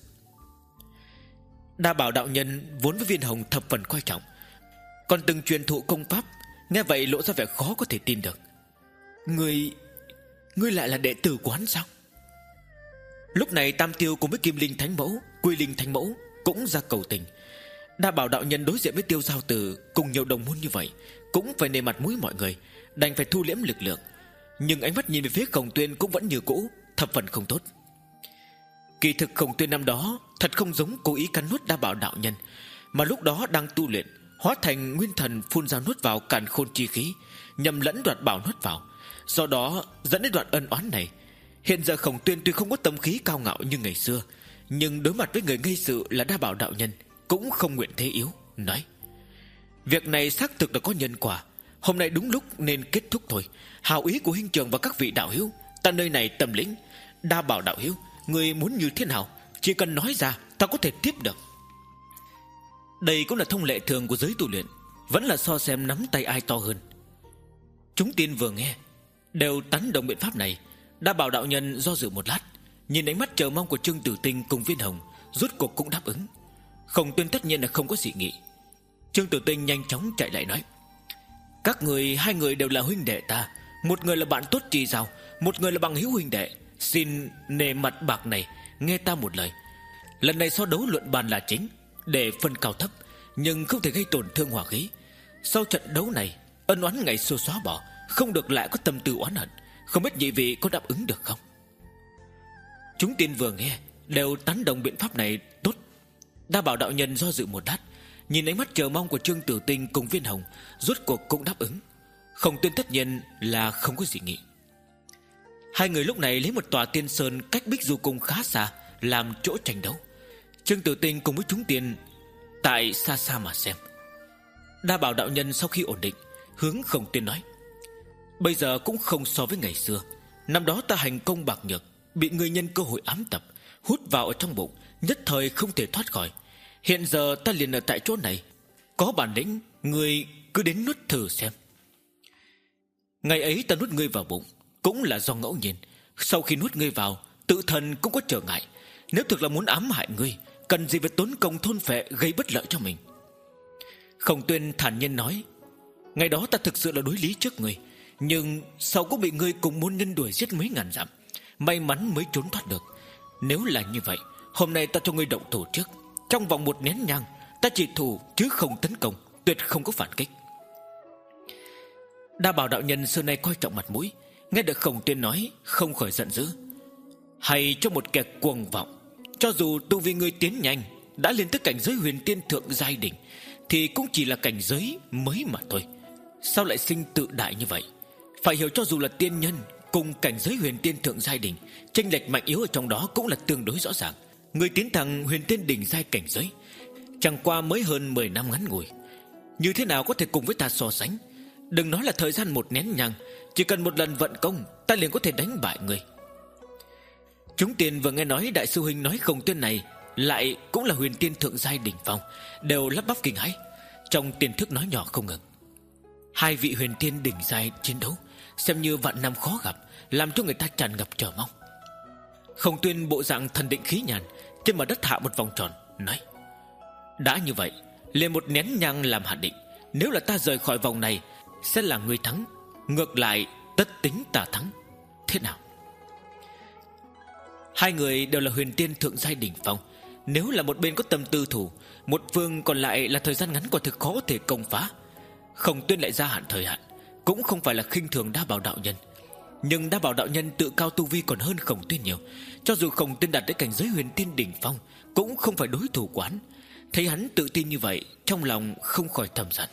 Đa Bảo đạo nhân vốn với Viên Hồng thập phần coi trọng, còn từng truyền thụ công pháp, nghe vậy lộ ra vẻ khó có thể tin được. Ngươi Ngươi lại là đệ tử của hắn sao? Lúc này Tam Tiêu cùng với Kim Linh Thánh Mẫu, Quy Linh Thánh Mẫu cũng ra cầu tình. Đa Bảo đạo nhân đối diện với Tiêu Giao Tử cùng nhiều đồng môn như vậy, cũng phải nề mặt mũi mọi người, đành phải thu liễm lực lượng. Nhưng ánh mắt nhìn về phía Khổng Tuyên cũng vẫn như cũ, thập phần không tốt. Kỳ thực Khổng Tuyên năm đó thật không giống cố ý cắn nuốt Đa Bảo đạo nhân, mà lúc đó đang tu luyện, hóa thành nguyên thần phun ra nuốt vào càn khôn chi khí, nhầm lẫn đoạt bảo nuốt vào, do đó dẫn đến đoạn ân oán này. Hiện giờ Khổng Tuyên tuy không có tâm khí cao ngạo như ngày xưa, nhưng đối mặt với người gây sự là Đa Bảo đạo nhân cũng không nguyện thế yếu, nói: việc này xác thực là có nhân quả, hôm nay đúng lúc nên kết thúc thôi. Hào ý của huynh trưởng và các vị đạo hữu, ta nơi này tâm lĩnh. Đa Bảo đạo hữu, người muốn như thế nào, chỉ cần nói ra, ta có thể tiếp được. Đây cũng là thông lệ thường của giới tu luyện, vẫn là so xem nắm tay ai to hơn. Chúng tiên vừa nghe đều tán đồng biện pháp này. Đa Bảo đạo nhân do dự một lát, nhìn ánh mắt chờ mong của Trương Tử Tinh cùng Viên Hồng, rốt cuộc cũng đáp ứng. Khổng Tuyên tất nhiên là không có dị nghị. Trương Tử Tinh nhanh chóng chạy lại nói: các người hai người đều là huynh đệ ta, một người là bạn tốt trì giao, một người là bằng hữu huynh đệ, xin nề mặt bạc này nghe ta một lời. Lần này so đấu luận bàn là chính, để phân cao thấp, nhưng không thể gây tổn thương hòa khí. Sau trận đấu này, ân oán ngày xưa xóa bỏ, không được lại có tâm tư oán hận. Không biết nhị vị có đáp ứng được không? Chúng tiên vừa nghe đều tán đồng biện pháp này tốt. Đa Bảo đạo nhân do dự một lát, nhìn ánh mắt chờ mong của Trương Tử Tinh cùng Viên Hồng, rốt cuộc cũng đáp ứng. Khổng Tuyên tất nhiên là không có dị nghị. Hai người lúc này lấy một tòa tiên sơn cách Bích Du Cung khá xa làm chỗ tranh đấu. Trương Tử Tinh cùng với chúng tiên tại xa xa mà xem. Đa Bảo đạo nhân sau khi ổn định, hướng Khổng Tuyên nói: bây giờ cũng không so với ngày xưa. Năm đó ta hành công bạc nhược, bị người nhân cơ hội ám tập, hút vào ở trong bụng, nhất thời không thể thoát khỏi. Hiện giờ ta liền ở tại chỗ này, có bản lĩnh người cứ đến nuốt thử xem. Ngày ấy ta nuốt ngươi vào bụng cũng là do ngẫu nhiên, sau khi nuốt ngươi vào, tự thần cũng có trở ngại. Nếu thực là muốn ám hại ngươi, cần gì phải tốn công thôn phệ gây bất lợi cho mình. Khổng Tuyên thản nhiên nói: ngày đó ta thực sự là đối lý trước ngươi, nhưng sau cũng bị ngươi cùng môn nhân đuổi giết mấy ngàn dặm, may mắn mới trốn thoát được. Nếu là như vậy, hôm nay ta cho ngươi động thủ trước. Trong vòng một nén nhang, ta chỉ thủ chứ không tấn công, tuyệt không có phản kích. Đa Bảo đạo nhân xưa nay coi trọng mặt mũi, nghe được Khổng Tuyên nói không khỏi giận dữ. Hay cho một kẻ cuồng vọng, cho dù tu vi ngươi tiến nhanh, đã lên tới cảnh giới huyền tiên thượng giai đỉnh, thì cũng chỉ là cảnh giới mới mà thôi. Sao lại sinh tự đại như vậy? Phải hiểu cho dù là tiên nhân cùng cảnh giới huyền tiên thượng giai đỉnh, chênh lệch mạnh yếu ở trong đó cũng là tương đối rõ ràng. Người tiến thẳng huyền tiên đỉnh giai cảnh giới, chẳng qua mới hơn mười năm ngắn ngủi, như thế nào có thể cùng với ta so sánh? Đừng nói là thời gian một nén nhang, chỉ cần một lần vận công, ta liền có thể đánh bại người. Chúng tiên vừa nghe nói đại sư huynh nói Khổng Tuyên này lại cũng là huyền tiên thượng giai đỉnh phong, đều lắp bắp kinh hãi, trong tiềm thức nói nhỏ không ngừng. Hai vị huyền tiên đỉnh giai chiến đấu, xem như vạn năm khó gặp, làm cho người ta tràn ngập chờ mong. Khổng Tuyên bộ dạng thần định khí nhàn, trên mặt đất hạ một vòng tròn, nói: đã như vậy, liền một nén nhang làm hạn định. Nếu là ta rời khỏi vòng này, sẽ là người thắng, ngược lại tất tính ta thắng. Thế nào? Hai người đều là huyền tiên thượng giai đỉnh phong, nếu là một bên có tâm tư thủ, một phương còn lại là thời gian ngắn quả thực khó thể công phá. Khổng Tuyên lại gia hạn thời hạn, cũng không phải là khinh thường Đa Bảo đạo nhân. Nhưng Đa Bảo đạo nhân tự cao tu vi còn hơn Khổng Tuyên nhiều. Cho dù Khổng Tuyên đạt đến cảnh giới huyền tiên đỉnh phong, cũng không phải đối thủ của hắn. Thấy hắn tự tin như vậy, trong lòng không khỏi thầm giận.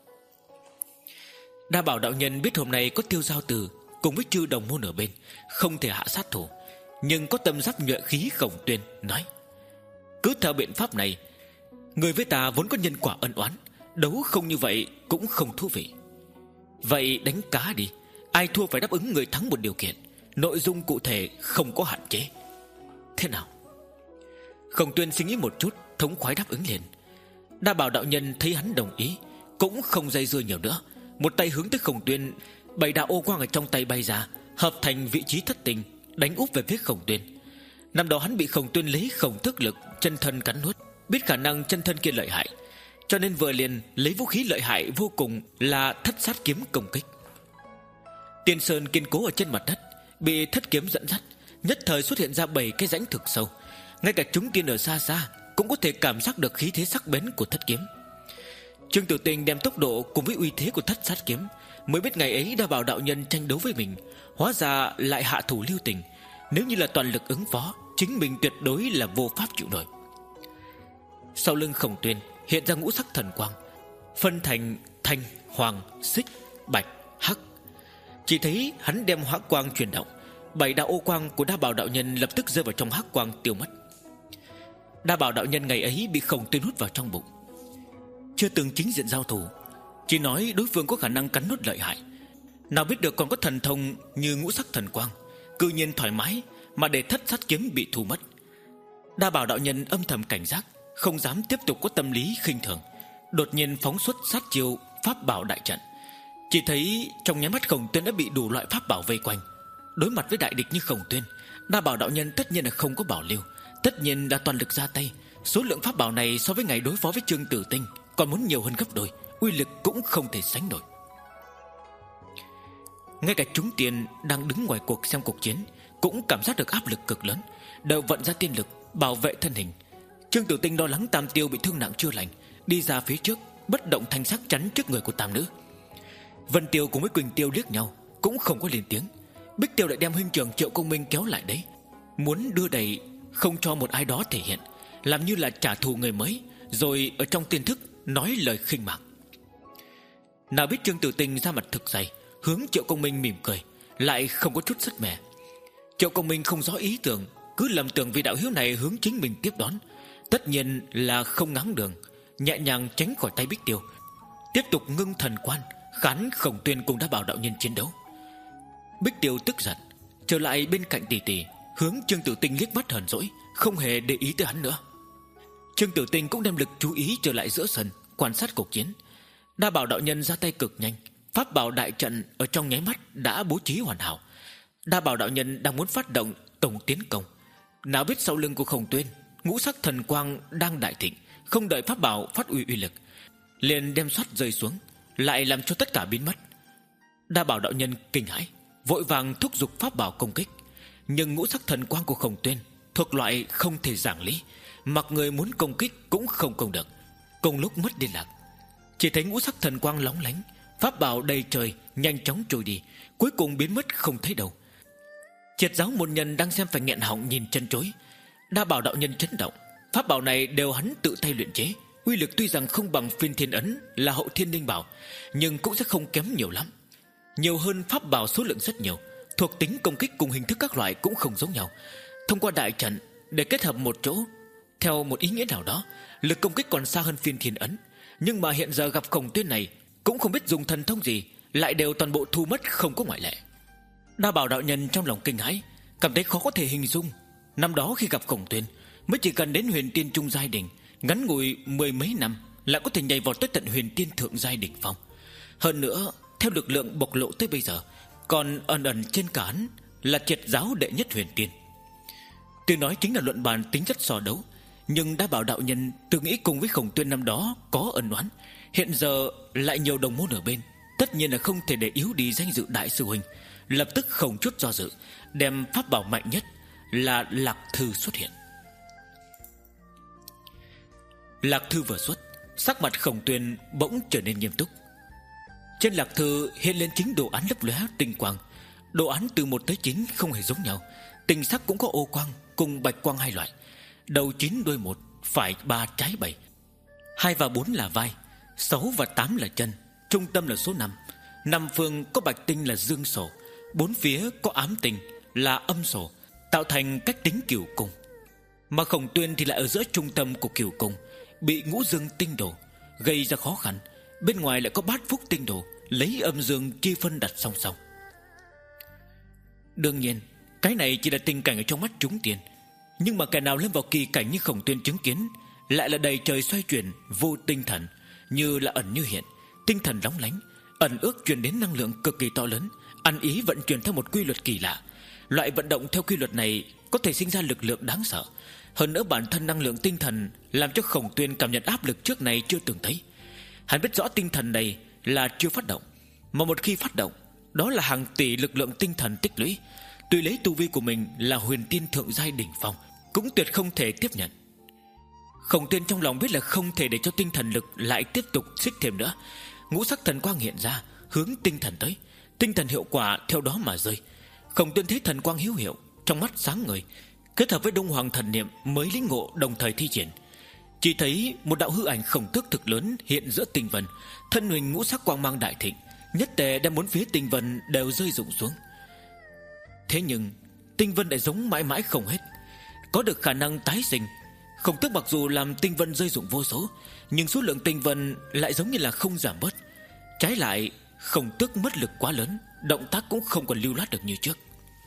Đa Bảo đạo nhân biết hôm nay có Tiêu Giao Tử cùng với chư đồng môn ở bên, không thể hạ sát thủ, nhưng có tâm giáp nhuệ khí Khổng Tuyên nói: cứ theo biện pháp này, người với ta vốn có nhân quả ân oán, đấu không như vậy cũng không thú vị. Vậy đánh cá đi, ai thua phải đáp ứng người thắng một điều kiện, nội dung cụ thể không có hạn chế. Thế nào? Khổng Tuyên suy nghĩ một chút, thống khoái đáp ứng liền. Đa Bảo đạo nhân thấy hắn đồng ý, cũng không dây dưa nhiều nữa, một tay hướng tới Khổng Tuyên, bảy đạo ô quang ở trong tay bay ra, hợp thành vị trí thất tình, đánh úp về phía Khổng Tuyên. Năm đó hắn bị Khổng Tuyên lấy khổng thức lực chân thân cắn nuốt, biết khả năng chân thân kia lợi hại, cho nên vừa liền lấy vũ khí lợi hại vô cùng là thất sát kiếm công kích. Tiên sơn kiên cố ở trên mặt đất bị thất kiếm dẫn dắt, nhất thời xuất hiện ra bảy cái rãnh thực sâu. Ngay cả chúng tiên ở xa xa cũng có thể cảm giác được khí thế sắc bén của thất kiếm. Trương Tử Tinh đem tốc độ cùng với uy thế của thất sát kiếm, mới biết ngày ấy Đa Bảo đạo nhân tranh đấu với mình, hóa ra lại hạ thủ lưu tình. Nếu như là toàn lực ứng phó, chính mình tuyệt đối là vô pháp chịu nổi. Sau lưng Khổng Tuyên hiện ra ngũ sắc thần quang, phân thành thanh, hoàng, xích, bạch, hắc. Chỉ thấy hắn đem hắc quang chuyển động, bảy đạo ô quang của Đa Bảo đạo nhân lập tức rơi vào trong hắc quang tiêu mất. Đa Bảo đạo nhân ngày ấy bị Khổng Tuyên hút vào trong bụng, chưa từng chính diện giao thủ, chỉ nói đối phương có khả năng cắn nuốt lợi hại, nào biết được còn có thần thông như ngũ sắc thần quang, cư nhiên thoải mái mà để thất sát kiếm bị thu mất. Đa Bảo đạo nhân âm thầm cảnh giác, không dám tiếp tục có tâm lý khinh thường, đột nhiên phóng xuất sát chiêu pháp bảo đại trận. Chỉ thấy trong nháy mắt Khổng Tuyên đã bị đủ loại pháp bảo vây quanh. Đối mặt với đại địch như Khổng Tuyên, Đa Bảo đạo nhân tất nhiên là không có bảo lưu, tất nhiên đã toàn lực ra tay. Số lượng pháp bảo này so với ngày đối phó với Trương Tử Tinh còn muốn nhiều hơn gấp đôi, uy lực cũng không thể sánh nổi. Ngay cả chúng tiên đang đứng ngoài cuộc xem cuộc chiến cũng cảm giác được áp lực cực lớn, đều vận ra tiên lực bảo vệ thân hình. Trương Tử Tinh lo lắng Tam Tiêu bị thương nặng chưa lành, đi ra phía trước, bất động thanh sắc chắn trước người của Tam Nữ. Vân Tiêu cùng với Quỳnh Tiêu liếc nhau, cũng không có lên tiếng. Bích Tiêu lại đem huynh trưởng Triệu Công Minh kéo lại đấy, muốn đưa đẩy không cho một ai đó thể hiện, làm như là trả thù người mới, rồi ở trong tiên thức nói lời khinh mạc. Nào biết Trương Tử Tinh ra mặt thực dày, hướng Triệu Công Minh mỉm cười, lại không có chút sức mẻ. Triệu Công Minh không rõ ý tưởng, cứ lầm tưởng vì đạo hiếu này hướng chính mình tiếp đón, tất nhiên là không ngáng đường, nhẹ nhàng tránh khỏi tay Bích Tiêu, tiếp tục ngưng thần quan khán Khổng Tuyên cùng Đa Bảo đạo nhân chiến đấu. Bích Tiêu tức giận trở lại bên cạnh tỷ tỷ, hướng Trương Tử Tinh liếc mắt hờn dỗi, không hề để ý tới hắn nữa. Trương Tử Tinh cũng đem lực chú ý trở lại giữa sân, quan sát cuộc chiến. Đa Bảo đạo nhân ra tay cực nhanh, pháp bảo đại trận ở trong nháy mắt đã bố trí hoàn hảo. Đa Bảo đạo nhân đang muốn phát động tổng tiến công, nào biết sau lưng của Khổng Tuyên ngũ sắc thần quang đang đại thịnh, không đợi pháp bảo phát uy uy lực, liền đem xoát rơi xuống, lại làm cho tất cả biến mất. Đa Bảo đạo nhân kinh hãi, vội vàng thúc giục pháp bảo công kích, nhưng ngũ sắc thần quang của Khổng Tuyên thuộc loại không thể giảng lý, mặc người muốn công kích cũng không công được, cùng lúc mất liên lạc. Chỉ thấy ngũ sắc thần quang lóng lánh, pháp bảo đầy trời nhanh chóng trôi đi, cuối cùng biến mất không thấy đâu. Triệt giáo môn nhân đang xem phải nghẹn họng nhìn chân chối. Đa Bảo đạo nhân chấn động, pháp bảo này đều hắn tự tay luyện chế, uy lực tuy rằng không bằng Phiên Thiên Ấn là hậu thiên linh bảo, nhưng cũng sẽ không kém nhiều lắm. Nhiều hơn pháp bảo số lượng rất nhiều, thuộc tính công kích cùng hình thức các loại cũng không giống nhau. Thông qua đại trận để kết hợp một chỗ, theo một ý nghĩa nào đó, lực công kích còn xa hơn Phiên Thiên Ấn. Nhưng mà hiện giờ gặp Khổng Tuyên này, cũng không biết dùng thần thông gì, lại đều toàn bộ thu mất, không có ngoại lệ. Đa Bảo đạo nhân trong lòng kinh hãi, cảm thấy khó có thể hình dung. Năm đó khi gặp Khổng Tuyên, mới chỉ cần đến huyền tiên trung giai đỉnh, ngắn ngủi mười mấy năm lại có thể nhảy vào tới tận huyền tiên thượng giai đỉnh phong. Hơn nữa, theo lực lượng bộc lộ tới bây giờ, còn ẩn ẩn trên cả hắn là triệt giáo đệ nhất huyền tiên. Tuy nói chính là luận bàn tính chất so đấu, nhưng Đa Bảo đạo nhân tự nghĩ cùng với Khổng Tuyên năm đó có ân oán, hiện giờ lại nhiều đồng môn ở bên, tất nhiên là không thể để yếu đi danh dự đại sư huynh. Lập tức không chút do dự, đem pháp bảo mạnh nhất là Lạc Thư xuất hiện. Lạc Thư vừa xuất, sắc mặt Khổng Tuyên bỗng trở nên nghiêm túc. Trên lạc thư hiện lên chính đồ án lấp lóe tinh quang. Đồ án từ một tới chín không hề giống nhau. Tinh sắc cũng có ô quang cùng bạch quang hai loại. Đầu chín đuôi một, phải ba trái bảy. Hai và bốn là vai, sáu và tám là chân, trung tâm là số năm. Năm phương có bạch tinh là dương sổ, bốn phía có ám tinh là âm sổ, tạo thành cách tính cửu cung. Mà Khổng Tuyên thì lại ở giữa trung tâm của cửu cung, bị ngũ dương tinh đồ gây ra khó khăn. Bên ngoài lại có bát phúc tinh đồ, lấy âm dương chi phân đặt song song. Đương nhiên cái này chỉ là tình cảnh ở trong mắt chúng tiền, nhưng mà kẻ nào lâm vào kỳ cảnh như Khổng Tuyên chứng kiến lại là đầy trời xoay chuyển vô tinh thần, như là ẩn như hiện, tinh thần lóng lánh, ẩn ước truyền đến năng lượng cực kỳ to lớn, ăn ý vận chuyển theo một quy luật kỳ lạ. Loại vận động theo quy luật này có thể sinh ra lực lượng đáng sợ. Hơn nữa bản thân năng lượng tinh thần làm cho Khổng Tuyên cảm nhận áp lực trước này chưa từng thấy. Hắn biết rõ tinh thần này là chưa phát động, mà một khi phát động, đó là hàng tỷ lực lượng tinh thần tích lũy. Tuy lấy tu vi của mình là huyền tiên thượng giai đỉnh phong, cũng tuyệt không thể tiếp nhận. Khổng Tuyên trong lòng biết là không thể để cho tinh thần lực lại tiếp tục xích thêm nữa. Ngũ sắc thần quang hiện ra, hướng tinh thần tới. Tinh thần hiệu quả theo đó mà rơi. Khổng Tuyên thấy thần quang hiếu hiệu, trong mắt sáng ngời, kết hợp với Đông Hoàng thần niệm mới lĩnh ngộ đồng thời thi triển. Chỉ thấy một đạo hư ảnh khổng tước thực lớn hiện giữa tinh vân, thân hình ngũ sắc quang mang đại thịnh, nhất tề đem bốn phía tinh vân đều rơi rụng xuống. Thế nhưng tinh vân lại giống mãi mãi không hết, có được khả năng tái sinh. Khổng Tước mặc dù làm tinh vân rơi rụng vô số, nhưng số lượng tinh vân lại giống như là không giảm bớt. Trái lại Khổng Tước mất lực quá lớn, động tác cũng không còn lưu loát được như trước.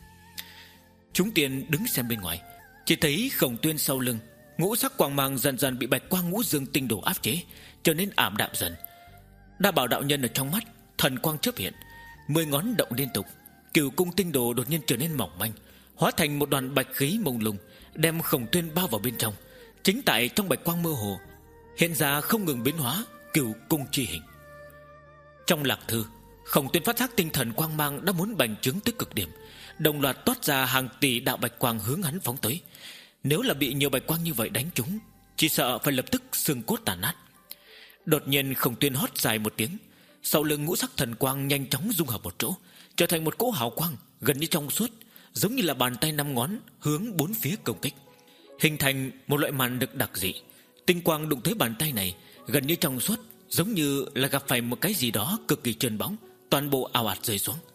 Chúng tiền đứng xem bên ngoài, chỉ thấy Khổng Tuyên sau lưng ngũ sắc quang mang dần dần bị bạch quang ngũ dương tinh đồ áp chế, trở nên ảm đạm dần. Đa Bảo đạo nhân ở trong mắt thần quang chớp hiện, mười ngón động liên tục, cửu cung tinh đồ đột nhiên trở nên mỏng manh, hóa thành một đoàn bạch khí mông lung, đem Khổng Tuyên bao vào bên trong. Chính tại trong bạch quang mơ hồ hiện ra không ngừng biến hóa cửu cung chi hình. Trong lạc thư, Khổng Tuyên phát giác tinh thần quang mang đã muốn bành trướng tới cực điểm, đồng loạt toát ra hàng tỷ đạo bạch quang hướng hắn phóng tới. Nếu là bị nhiều bạch quang như vậy đánh trúng, chỉ sợ phải lập tức xương cốt tàn nát. Đột nhiên Khổng Tuyên hót dài một tiếng, sau lưng ngũ sắc thần quang nhanh chóng dung hợp một chỗ, trở thành một cỗ hào quang gần như trong suốt, giống như là bàn tay năm ngón hướng bốn phía công kích, hình thành một loại màn lực đặc dị. Tinh quang đụng tới bàn tay này gần như trong suốt, giống như là gặp phải một cái gì đó cực kỳ trơn bóng, toàn bộ ào ạt rơi xuống.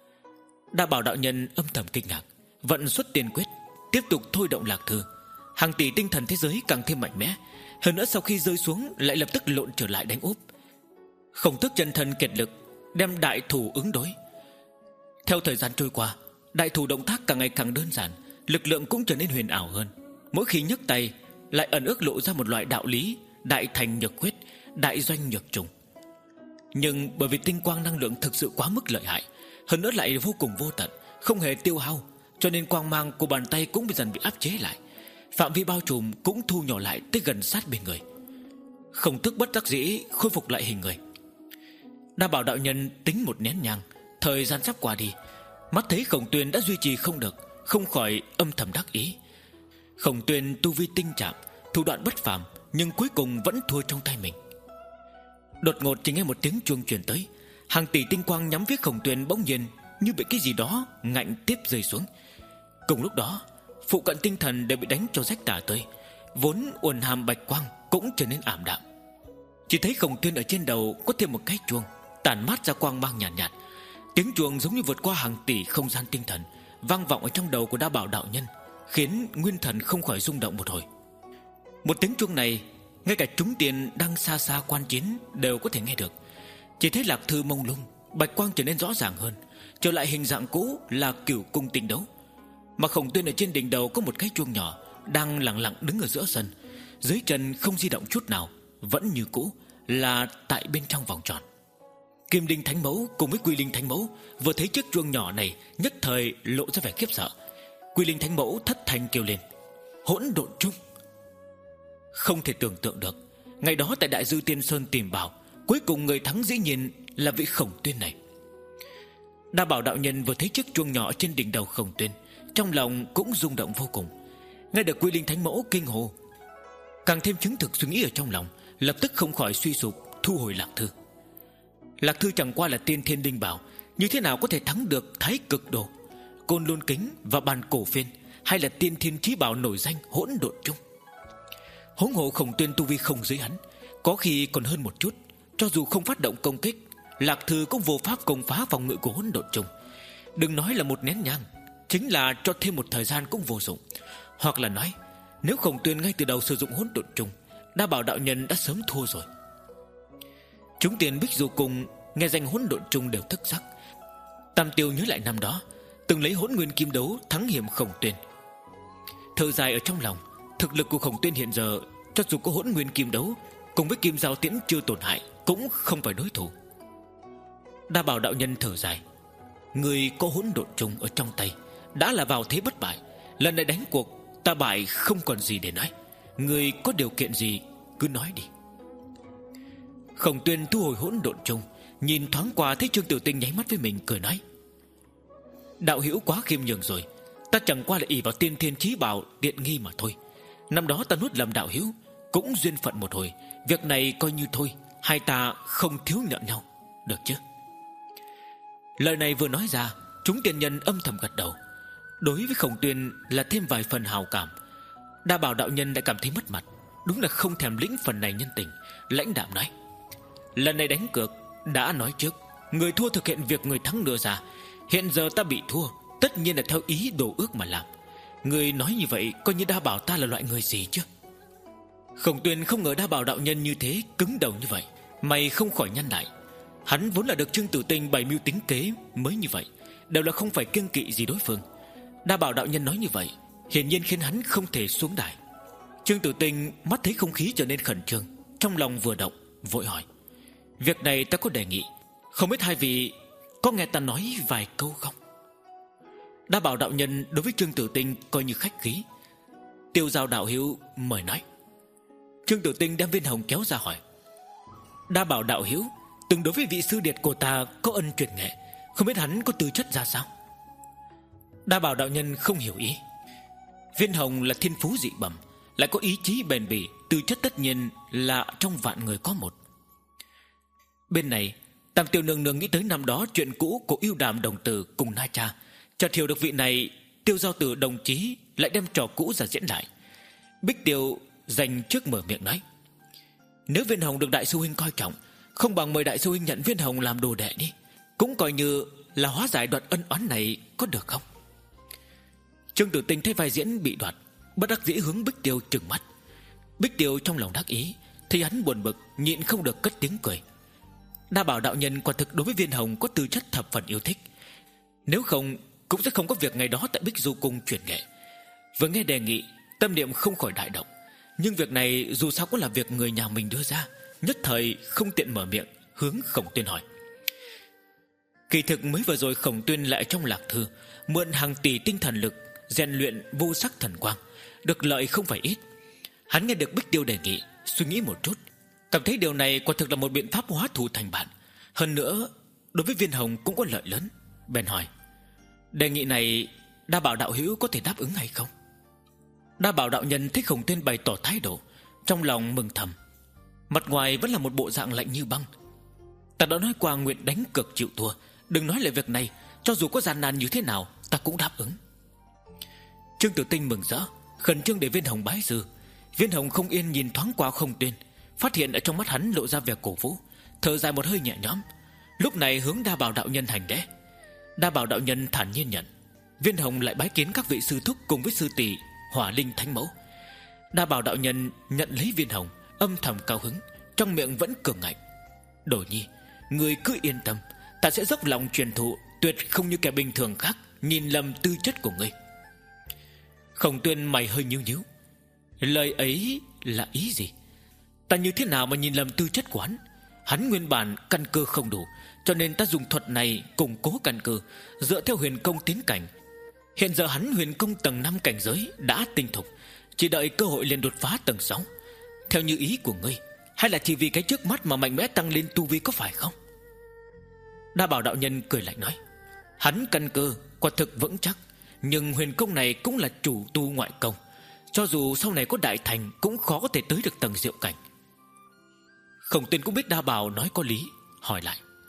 Đa Bảo đạo nhân âm thầm kinh ngạc, vận xuất tiên quyết, tiếp tục thôi động lạc thư. Hàng tỷ tinh thần thế giới càng thêm mạnh mẽ, hơn nữa sau khi rơi xuống lại lập tức lộn trở lại đánh úp. Khổng Tước chân thân kiệt lực, đem đại thủ ứng đối. Theo thời gian trôi qua, đại thủ động tác càng ngày càng đơn giản, lực lượng cũng trở nên huyền ảo hơn. Mỗi khi nhấc tay lại ẩn ước lộ ra một loại đạo lý đại thành nhược quyết, đại doanh nhược trùng. Nhưng bởi vì tinh quang năng lượng thực sự quá mức lợi hại, hơn nữa lại vô cùng vô tận, không hề tiêu hao, cho nên quang mang của bàn tay cũng dần bị áp chế lại, phạm vi bao trùm cũng thu nhỏ lại tới gần sát bên người. Khổng Tước bất đắc dĩ khôi phục lại hình người. Đa Bảo đạo nhân tính một nén nhang, thời gian sắp qua đi, mắt thấy Khổng Tuyên đã duy trì không được, không khỏi âm thầm đắc ý. Khổng Tuyên tu vi tinh chạm, thủ đoạn bất phàm, nhưng cuối cùng vẫn thua trong tay mình. Đột ngột chỉ nghe một tiếng chuông truyền tới, hàng tỷ tinh quang nhắm phía Khổng Tuyên bỗng nhiên như bị cái gì đó ngạnh tiếp rơi xuống. Cùng lúc đó, phụ cận tinh thần đều bị đánh cho rách tả tơi, vốn uẩn hàm bạch quang cũng trở nên ảm đạm. Chỉ thấy Khổng Tuyên ở trên đầu có thêm một cái chuông tản mát ra quang mang nhàn nhạt, nhạt. Tiếng chuông giống như vượt qua hàng tỷ không gian tinh thần, vang vọng ở trong đầu của Đa Bảo đạo nhân, khiến nguyên thần không khỏi rung động một hồi. Một tiếng chuông này, ngay cả chúng tiền đang xa xa quan chiến đều có thể nghe được. Chỉ thấy lạc thư mông lung, bạch quang trở nên rõ ràng hơn, trở lại hình dạng cũ là cửu cung tinh đấu. Mà Khổng Tuyên ở trên đỉnh đầu có một cái chuông nhỏ đang lặng lặng đứng ở giữa sân, dưới chân không di động chút nào, vẫn như cũ là tại bên trong vòng tròn. Kim Đinh Thánh Mẫu cùng với Quy Linh Thánh Mẫu vừa thấy chiếc chuông nhỏ này, nhất thời lộ ra vẻ khiếp sợ. Quy Linh Thánh Mẫu thất thanh kêu lên: hỗn độn chung! Không thể tưởng tượng được, ngày đó tại Đại Dư Tiên Sơn tìm bảo, cuối cùng người thắng dĩ nhiên là vị Khổng Tuyên này. Đa Bảo đạo nhân vừa thấy chiếc chuông nhỏ trên đỉnh đầu Khổng Tuyên, trong lòng cũng rung động vô cùng. Nghe được Quy Linh Thánh Mẫu kinh hồ, càng thêm chứng thực suy nghĩ ở trong lòng, lập tức không khỏi suy sụp, thu hồi lạc thư. Lạc Thư chẳng qua là tiên thiên linh bảo, như thế nào có thể thắng được Thái Cực Đồ, Côn Lôn Kính và Bàn Cổ Phiên, hay là tiên thiên chí bảo nổi danh Hỗn Độn Chung. Huống hồ Khổng Tuyên tu vi không dưới hắn, có khi còn hơn một chút. Cho dù không phát động công kích, Lạc Thư cũng vô pháp công phá phòng ngự của Hỗn Độn Chung. Đừng nói là một nén nhang, chính là cho thêm một thời gian cũng vô dụng. Hoặc là nói, nếu Khổng Tuyên ngay từ đầu sử dụng Hỗn Độn Chung, Đa Bảo đạo nhân đã sớm thua rồi. Chúng tiền Bích Du Cung nghe danh Hỗn Độn Chung đều thức giắc. Tam Tiêu nhớ lại năm đó từng lấy Hỗn Nguyên Kim Đấu thắng hiểm Khổng Tuyên, thở dài ở trong lòng. Thực lực của Khổng Tuyên hiện giờ, cho dù có Hỗn Nguyên Kim Đấu cùng với Kim Giao Tiễn chưa tổn hại, cũng không phải đối thủ. Đa Bảo đạo nhân thở dài, người có Hỗn Độn Chung ở trong tay đã là vào thế bất bại. Lần này đánh cuộc ta bại không còn gì để nói. Người có điều kiện gì cứ nói đi. Khổng Tuyên thu hồi Hỗn Độn Chung, nhìn thoáng qua thấy Trương Tiểu Tinh nháy mắt với mình, cười nói: đạo hữu quá khiêm nhường rồi. Ta chẳng qua là ỷ vào tiên thiên chí bảo tiện nghi mà thôi. Năm đó ta nuốt lầm đạo hữu, cũng duyên phận một hồi. Việc này coi như thôi, hai ta không thiếu nợ nhau, được chứ? Lời này vừa nói ra, chúng tiền nhân âm thầm gật đầu. Đối với Khổng Tuyên là thêm vài phần hào cảm. Đa Bảo đạo nhân đã cảm thấy mất mặt, đúng là không thèm lĩnh phần này nhân tình. Lãnh đạm nói: lần này đánh cược đã nói trước, người thua thực hiện việc người thắng đưa ra. Hiện giờ ta bị thua, tất nhiên là theo ý đồ ước mà làm. Người nói như vậy coi như Đa Bảo ta là loại người gì chứ? Khổng Tuyên không ngờ Đa Bảo đạo nhân như thế, cứng đầu như vậy, mày không khỏi nhăn lại. Hắn vốn là được Trương Tử Tinh bày mưu tính kế mới như vậy, đều là không phải kiêng kỵ gì đối phương. Đa Bảo đạo nhân nói như vậy, hiển nhiên khiến hắn không thể xuống đài. Trương Tử Tinh mắt thấy không khí trở nên khẩn trương, trong lòng vừa động, vội hỏi: việc này ta có đề nghị, không biết hai vị có nghe ta nói vài câu không? Đa Bảo đạo nhân đối với Trương Tử Tinh coi như khách khí. Tiêu Giao đạo hữu mời nói. Trương Tử Tinh đem viên hồng kéo ra hỏi: Đa Bảo đạo hữu từng đối với vị sư điệt của ta có ân truyền nghệ, không biết hắn có tư chất ra sao? Đa Bảo đạo nhân không hiểu ý. Viên hồng là thiên phú dị bẩm, lại có ý chí bền bỉ, tư chất tất nhiên là trong vạn người có một. Bên này, Tam Tiêu nương nương nghĩ tới năm đó chuyện cũ của Yêu Đàm đồng tử cùng Na Cha, chợt hiểu được vị này Tiêu Giao Tử đồng chí lại đem trò cũ ra diễn lại. Bích Tiêu dành trước mở miệng nói: nếu Viên hồng được đại sư huynh coi trọng, không bằng mời đại sư huynh nhận Viên hồng làm đồ đệ đi, cũng coi như là hóa giải đoạn ân oán này, có được không? Trương Tử Tinh thấy vai diễn bị đoạt, bất đắc dĩ hướng Bích Tiêu trừng mắt. Bích Tiêu trong lòng đắc ý, thấy hắn buồn bực, nhịn không được cất tiếng cười. Đa Bảo đạo nhân quả thực đối với Viên hồng có tư chất thập phần yêu thích, nếu không cũng sẽ không có việc ngày đó tại Bích Du Cung chuyển nghệ. Vừa nghe đề nghị, tâm niệm không khỏi đại động. Nhưng việc này dù sao cũng là việc người nhà mình đưa ra, nhất thời không tiện mở miệng, hướng Khổng Tuyên hỏi. Kỳ thực mới vừa rồi Khổng Tuyên lại trong Lạc Thư mượn hàng tỷ tinh thần lực rèn luyện vô sắc thần quang, được lợi không phải ít. Hắn nghe được Bích Tiêu đề nghị, suy nghĩ một chút, cảm thấy điều này quả thực là một biện pháp hóa thù thành bạn. Hơn nữa đối với Viên hồng cũng có lợi lớn, bèn hỏi: đề nghị này Đa Bảo đạo hữu có thể đáp ứng hay không? Đa Bảo đạo nhân thấy Khổng Tuyên bày tỏ thái độ, trong lòng mừng thầm, mặt ngoài vẫn là một bộ dạng lạnh như băng. Ta đã nói qua nguyện đánh cược chịu thua, đừng nói lại việc này, cho dù có gian nan như thế nào ta cũng đáp ứng. Trương Tử Tinh mừng rỡ, khẩn trương để Viên hồng bái sư. Viên hồng không yên nhìn thoáng qua Khổng Tuyên, phát hiện ở trong mắt hắn lộ ra vẻ cổ vũ, thở dài một hơi nhẹ nhõm, lúc này hướng Đa Bảo đạo nhân hành lễ. Đa Bảo đạo nhân thản nhiên nhận. Viên hồng lại bái kiến các vị sư thúc cùng với sư tỷ Hỏa Linh Thánh Mẫu. Đa Bảo đạo nhân nhận lấy Viên hồng, âm thầm cao hứng, trong miệng vẫn cường ngạnh: Đồ nhi, người cứ yên tâm, ta sẽ dốc lòng truyền thụ, tuyệt không như kẻ bình thường khác nhìn lầm tư chất của ngươi. Khổng Tuyên mày hơi nhíu nhíu, lời ấy là ý gì? Ta như thế nào mà nhìn lầm tư chất của hắn? Hắn nguyên bản căn cơ không đủ, cho nên ta dùng thuật này củng cố căn cơ, dựa theo huyền công tiến cảnh. Hiện giờ hắn huyền công tầng năm cảnh giới đã tinh thục, chỉ đợi cơ hội liền đột phá tầng sáu. Theo như ý của ngươi, hay là chỉ vì cái trước mắt mà mạnh mẽ tăng lên tu vi, có phải không? Đa Bảo đạo nhân cười lạnh nói: hắn căn cơ quả thực vững chắc, nhưng huyền công này cũng là chủ tu ngoại công, cho dù sau này có đại thành cũng khó có thể tới được tầng diệu cảnh. Khổng Tuyên cũng biết Đa Bảo nói có lý, hỏi lại: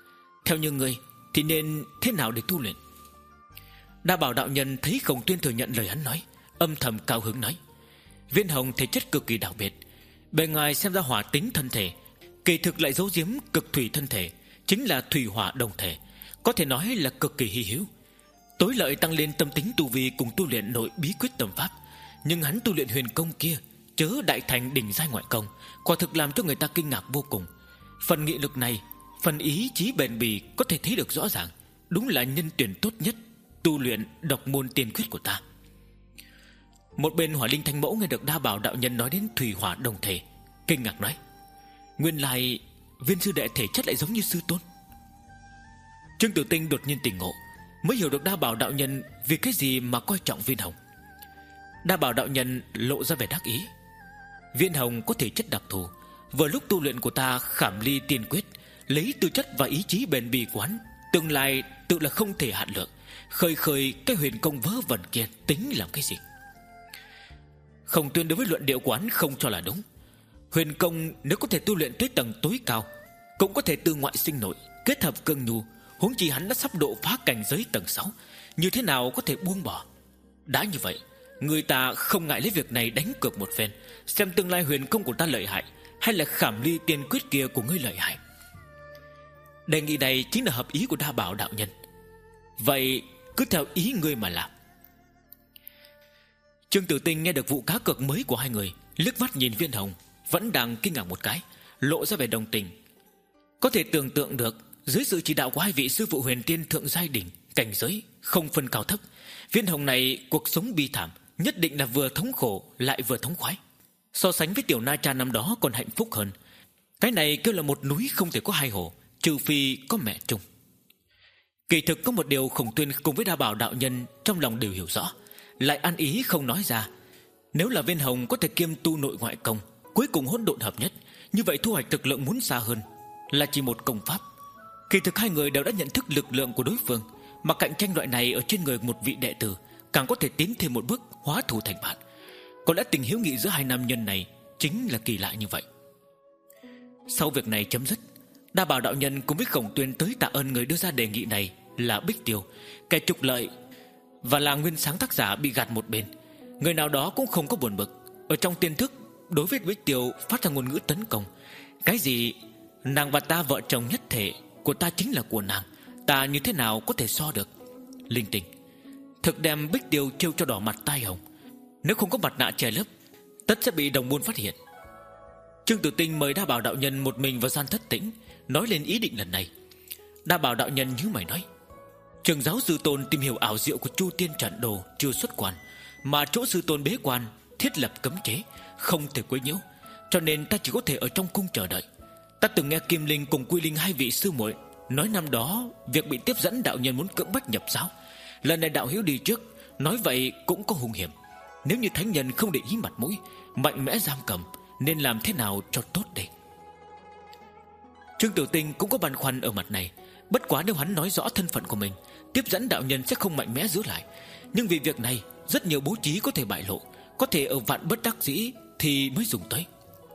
Theo như ngươi thì nên thế nào để tu luyện? Đa Bảo đạo nhân thấy Khổng Tuyên thừa nhận lời hắn nói, âm thầm cao hứng nói: Viên Hồng thể chất cực kỳ đặc biệt, bề ngoài xem ra hỏa tính thân thể, kỳ thực lại giấu giếm cực thủy thân thể, chính là thủy hỏa đồng thể, có thể nói là cực kỳ hy hữu. Tối lợi tăng lên tâm tính tu vi cùng tu luyện nội bí quyết tâm pháp, nhưng hắn tu luyện huyền công kia chớ đại thành đỉnh giai ngoại công, quả thực làm cho người ta kinh ngạc vô cùng. Phần nghị lực này, phần ý chí bền bỉ có thể thấy được rõ ràng, đúng là nhân tuyển tốt nhất tu luyện độc môn tiên quyết của ta. Một bên Hỏa Linh Thanh Mẫu nghe được Đa Bảo đạo nhân nói đến thủy hỏa đồng thể, kinh ngạc nói: Nguyên lai Viên sư đệ thể chất lại giống như sư tôn. Trương Tử Tinh đột nhiên tỉnh ngộ, mới hiểu được Đa Bảo đạo nhân vì cái gì mà coi trọng Viên Hồng. Đa Bảo đạo nhân lộ ra vẻ đắc ý: Viên Hồng có thể chất đặc thù, vừa lúc tu luyện của ta khảm ly tiên quyết, lấy tư chất và ý chí bền bỉ quán, tương lai tự là không thể hạn lượng. Khơi khơi cái huyền công vớ vẩn kia tính làm cái gì? Khổng Tuyên đối với luận điệu quán không cho là đúng. Huyền công nếu có thể tu luyện tới tầng tối cao, cũng có thể từ ngoại sinh nội, kết hợp cương nhu, huống chi hắn đã sắp độ phá cảnh giới tầng sáu, như thế nào có thể buông bỏ? Đã như vậy, người ta không ngại lấy việc này đánh cược một phen, xem tương lai huyền công của ta lợi hại hay là khảm ly tiên quyết kia của ngươi lợi hại. Đề nghị này chính là hợp ý của Đa Bảo đạo nhân. Vậy cứ theo ý ngươi mà làm. Trương Tử Tinh nghe được vụ cá cược mới của hai người, liếc mắt nhìn Viên Hồng, vẫn đang kinh ngạc một cái, lộ ra vẻ đồng tình. Có thể tưởng tượng được, dưới sự chỉ đạo của hai vị sư phụ huyền tiên thượng giai đỉnh, cảnh giới không phân cao thấp, Viên Hồng này cuộc sống bi thảm, nhất định là vừa thống khổ lại vừa thống khoái. So sánh với tiểu Na Cha năm đó còn hạnh phúc hơn. Cái này kêu là một núi không thể có hai hồ, trừ phi có mẹ chung. Kỳ thực có một điều Khổng Tuyên cùng với Đa Bảo đạo nhân trong lòng đều hiểu rõ, lại ăn ý không nói ra. Nếu là Viên Hồng có thể kiêm tu nội ngoại công, cuối cùng hỗn độn hợp nhất, như vậy thu hoạch thực lượng muốn xa hơn, là chỉ một công pháp. Kỳ thực hai người đều đã nhận thức lực lượng của đối phương, mà cạnh tranh loại này ở trên người một vị đệ tử càng có thể tiến thêm một bước, hóa thù thành bạn. Có lẽ tình hiếu nghị giữa hai nam nhân này chính là kỳ lạ như vậy. Sau việc này chấm dứt, Đa Bảo đạo nhân cùng với Khổng Tuyên tới tạ ơn người đưa ra đề nghị này là Bích Tiêu, kẻ trục lợi và là nguyên sáng tác giả bị gạt một bên. Người nào đó cũng không có buồn bực. Ở trong tiên thức đối với Bích Tiêu phát ra ngôn ngữ tấn công: cái gì nàng và ta vợ chồng nhất thể, của ta chính là của nàng, ta như thế nào có thể so được? Linh tinh, thực đem Bích Tiêu trêu cho đỏ mặt tai hồng. Nếu không có mặt nạ che lấp, tất sẽ bị đồng môn phát hiện. Trương Tử Tinh mời Đa Bảo đạo nhân một mình vào gian thất tĩnh, nói lên ý định lần này. Đa Bảo đạo nhân nhíu mày nói: Trường giáo sư tôn tìm hiểu ảo diệu của Chu Tiên trận đồ chưa xuất quan, mà chỗ sư tôn bế quan thiết lập cấm chế, không thể quấy nhiễu, cho nên ta chỉ có thể ở trong cung chờ đợi. Ta từng nghe Kim Linh cùng Quy Linh hai vị sư muội nói năm đó việc bị tiếp dẫn đạo nhân muốn cưỡng bách nhập giáo. Lần này đạo hữu đi trước, nói vậy cũng có hung hiểm. Nếu như thánh nhân không để ý mặt mũi, mạnh mẽ giam cầm, nên làm thế nào cho tốt đây? Trương Tử Tinh cũng có băn khoăn ở mặt này. Bất quá nếu hắn nói rõ thân phận của mình, tiếp dẫn đạo nhân sẽ không mạnh mẽ giữ lại. Nhưng vì việc này, rất nhiều bố trí có thể bại lộ, có thể ở vạn bất đắc dĩ thì mới dùng tới.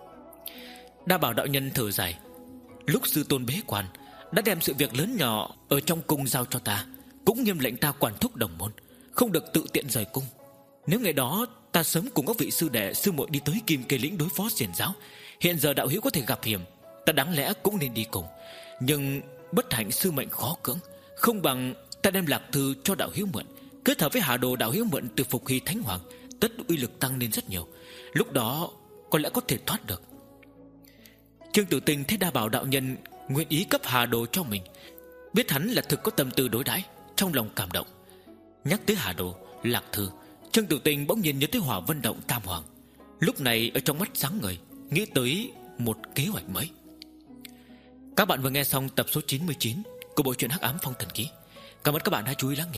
Đa Bảo đạo nhân thở dài: Lúc sư tôn bế quan, đã đem sự việc lớn nhỏ ở trong cung giao cho ta, cũng nghiêm lệnh ta quản thúc đồng môn, không được tự tiện rời cung. Nếu ngày đó ta sớm cùng các vị sư đệ sư muội đi tới Kim Kê Lĩnh đối phó xiển giáo, hiện giờ đạo hữu có thể gặp hiểm, ta đáng lẽ cũng nên đi cùng. Nhưng bất hạnh sư mệnh khó cưỡng, không bằng ta đem lạc thư cho đạo hữu mượn, kết hợp với hà đồ đạo hữu mượn từ Phục Hy Thánh Hoàng, tất uy lực tăng lên rất nhiều. Lúc đó có lẽ có thể thoát được. Trương Tử Tinh thấy Đa Bảo đạo nhân nguyện ý cấp hà đồ cho mình, biết hắn là thực có tâm tư đối đãi, trong lòng cảm động. Nhắc tới hà đồ, lạc thư, Trương Tử Tinh bỗng nhiên nhớ tới Hỏa Vân Động Tam Hoàng. Lúc này ở trong mắt sáng ngời, nghĩ tới một kế hoạch mới. Các bạn vừa nghe xong tập số chín mươi chín của bộ truyện Hắc Ám Phong Thần Ký. Cảm ơn các bạn đã chú ý lắng nghe.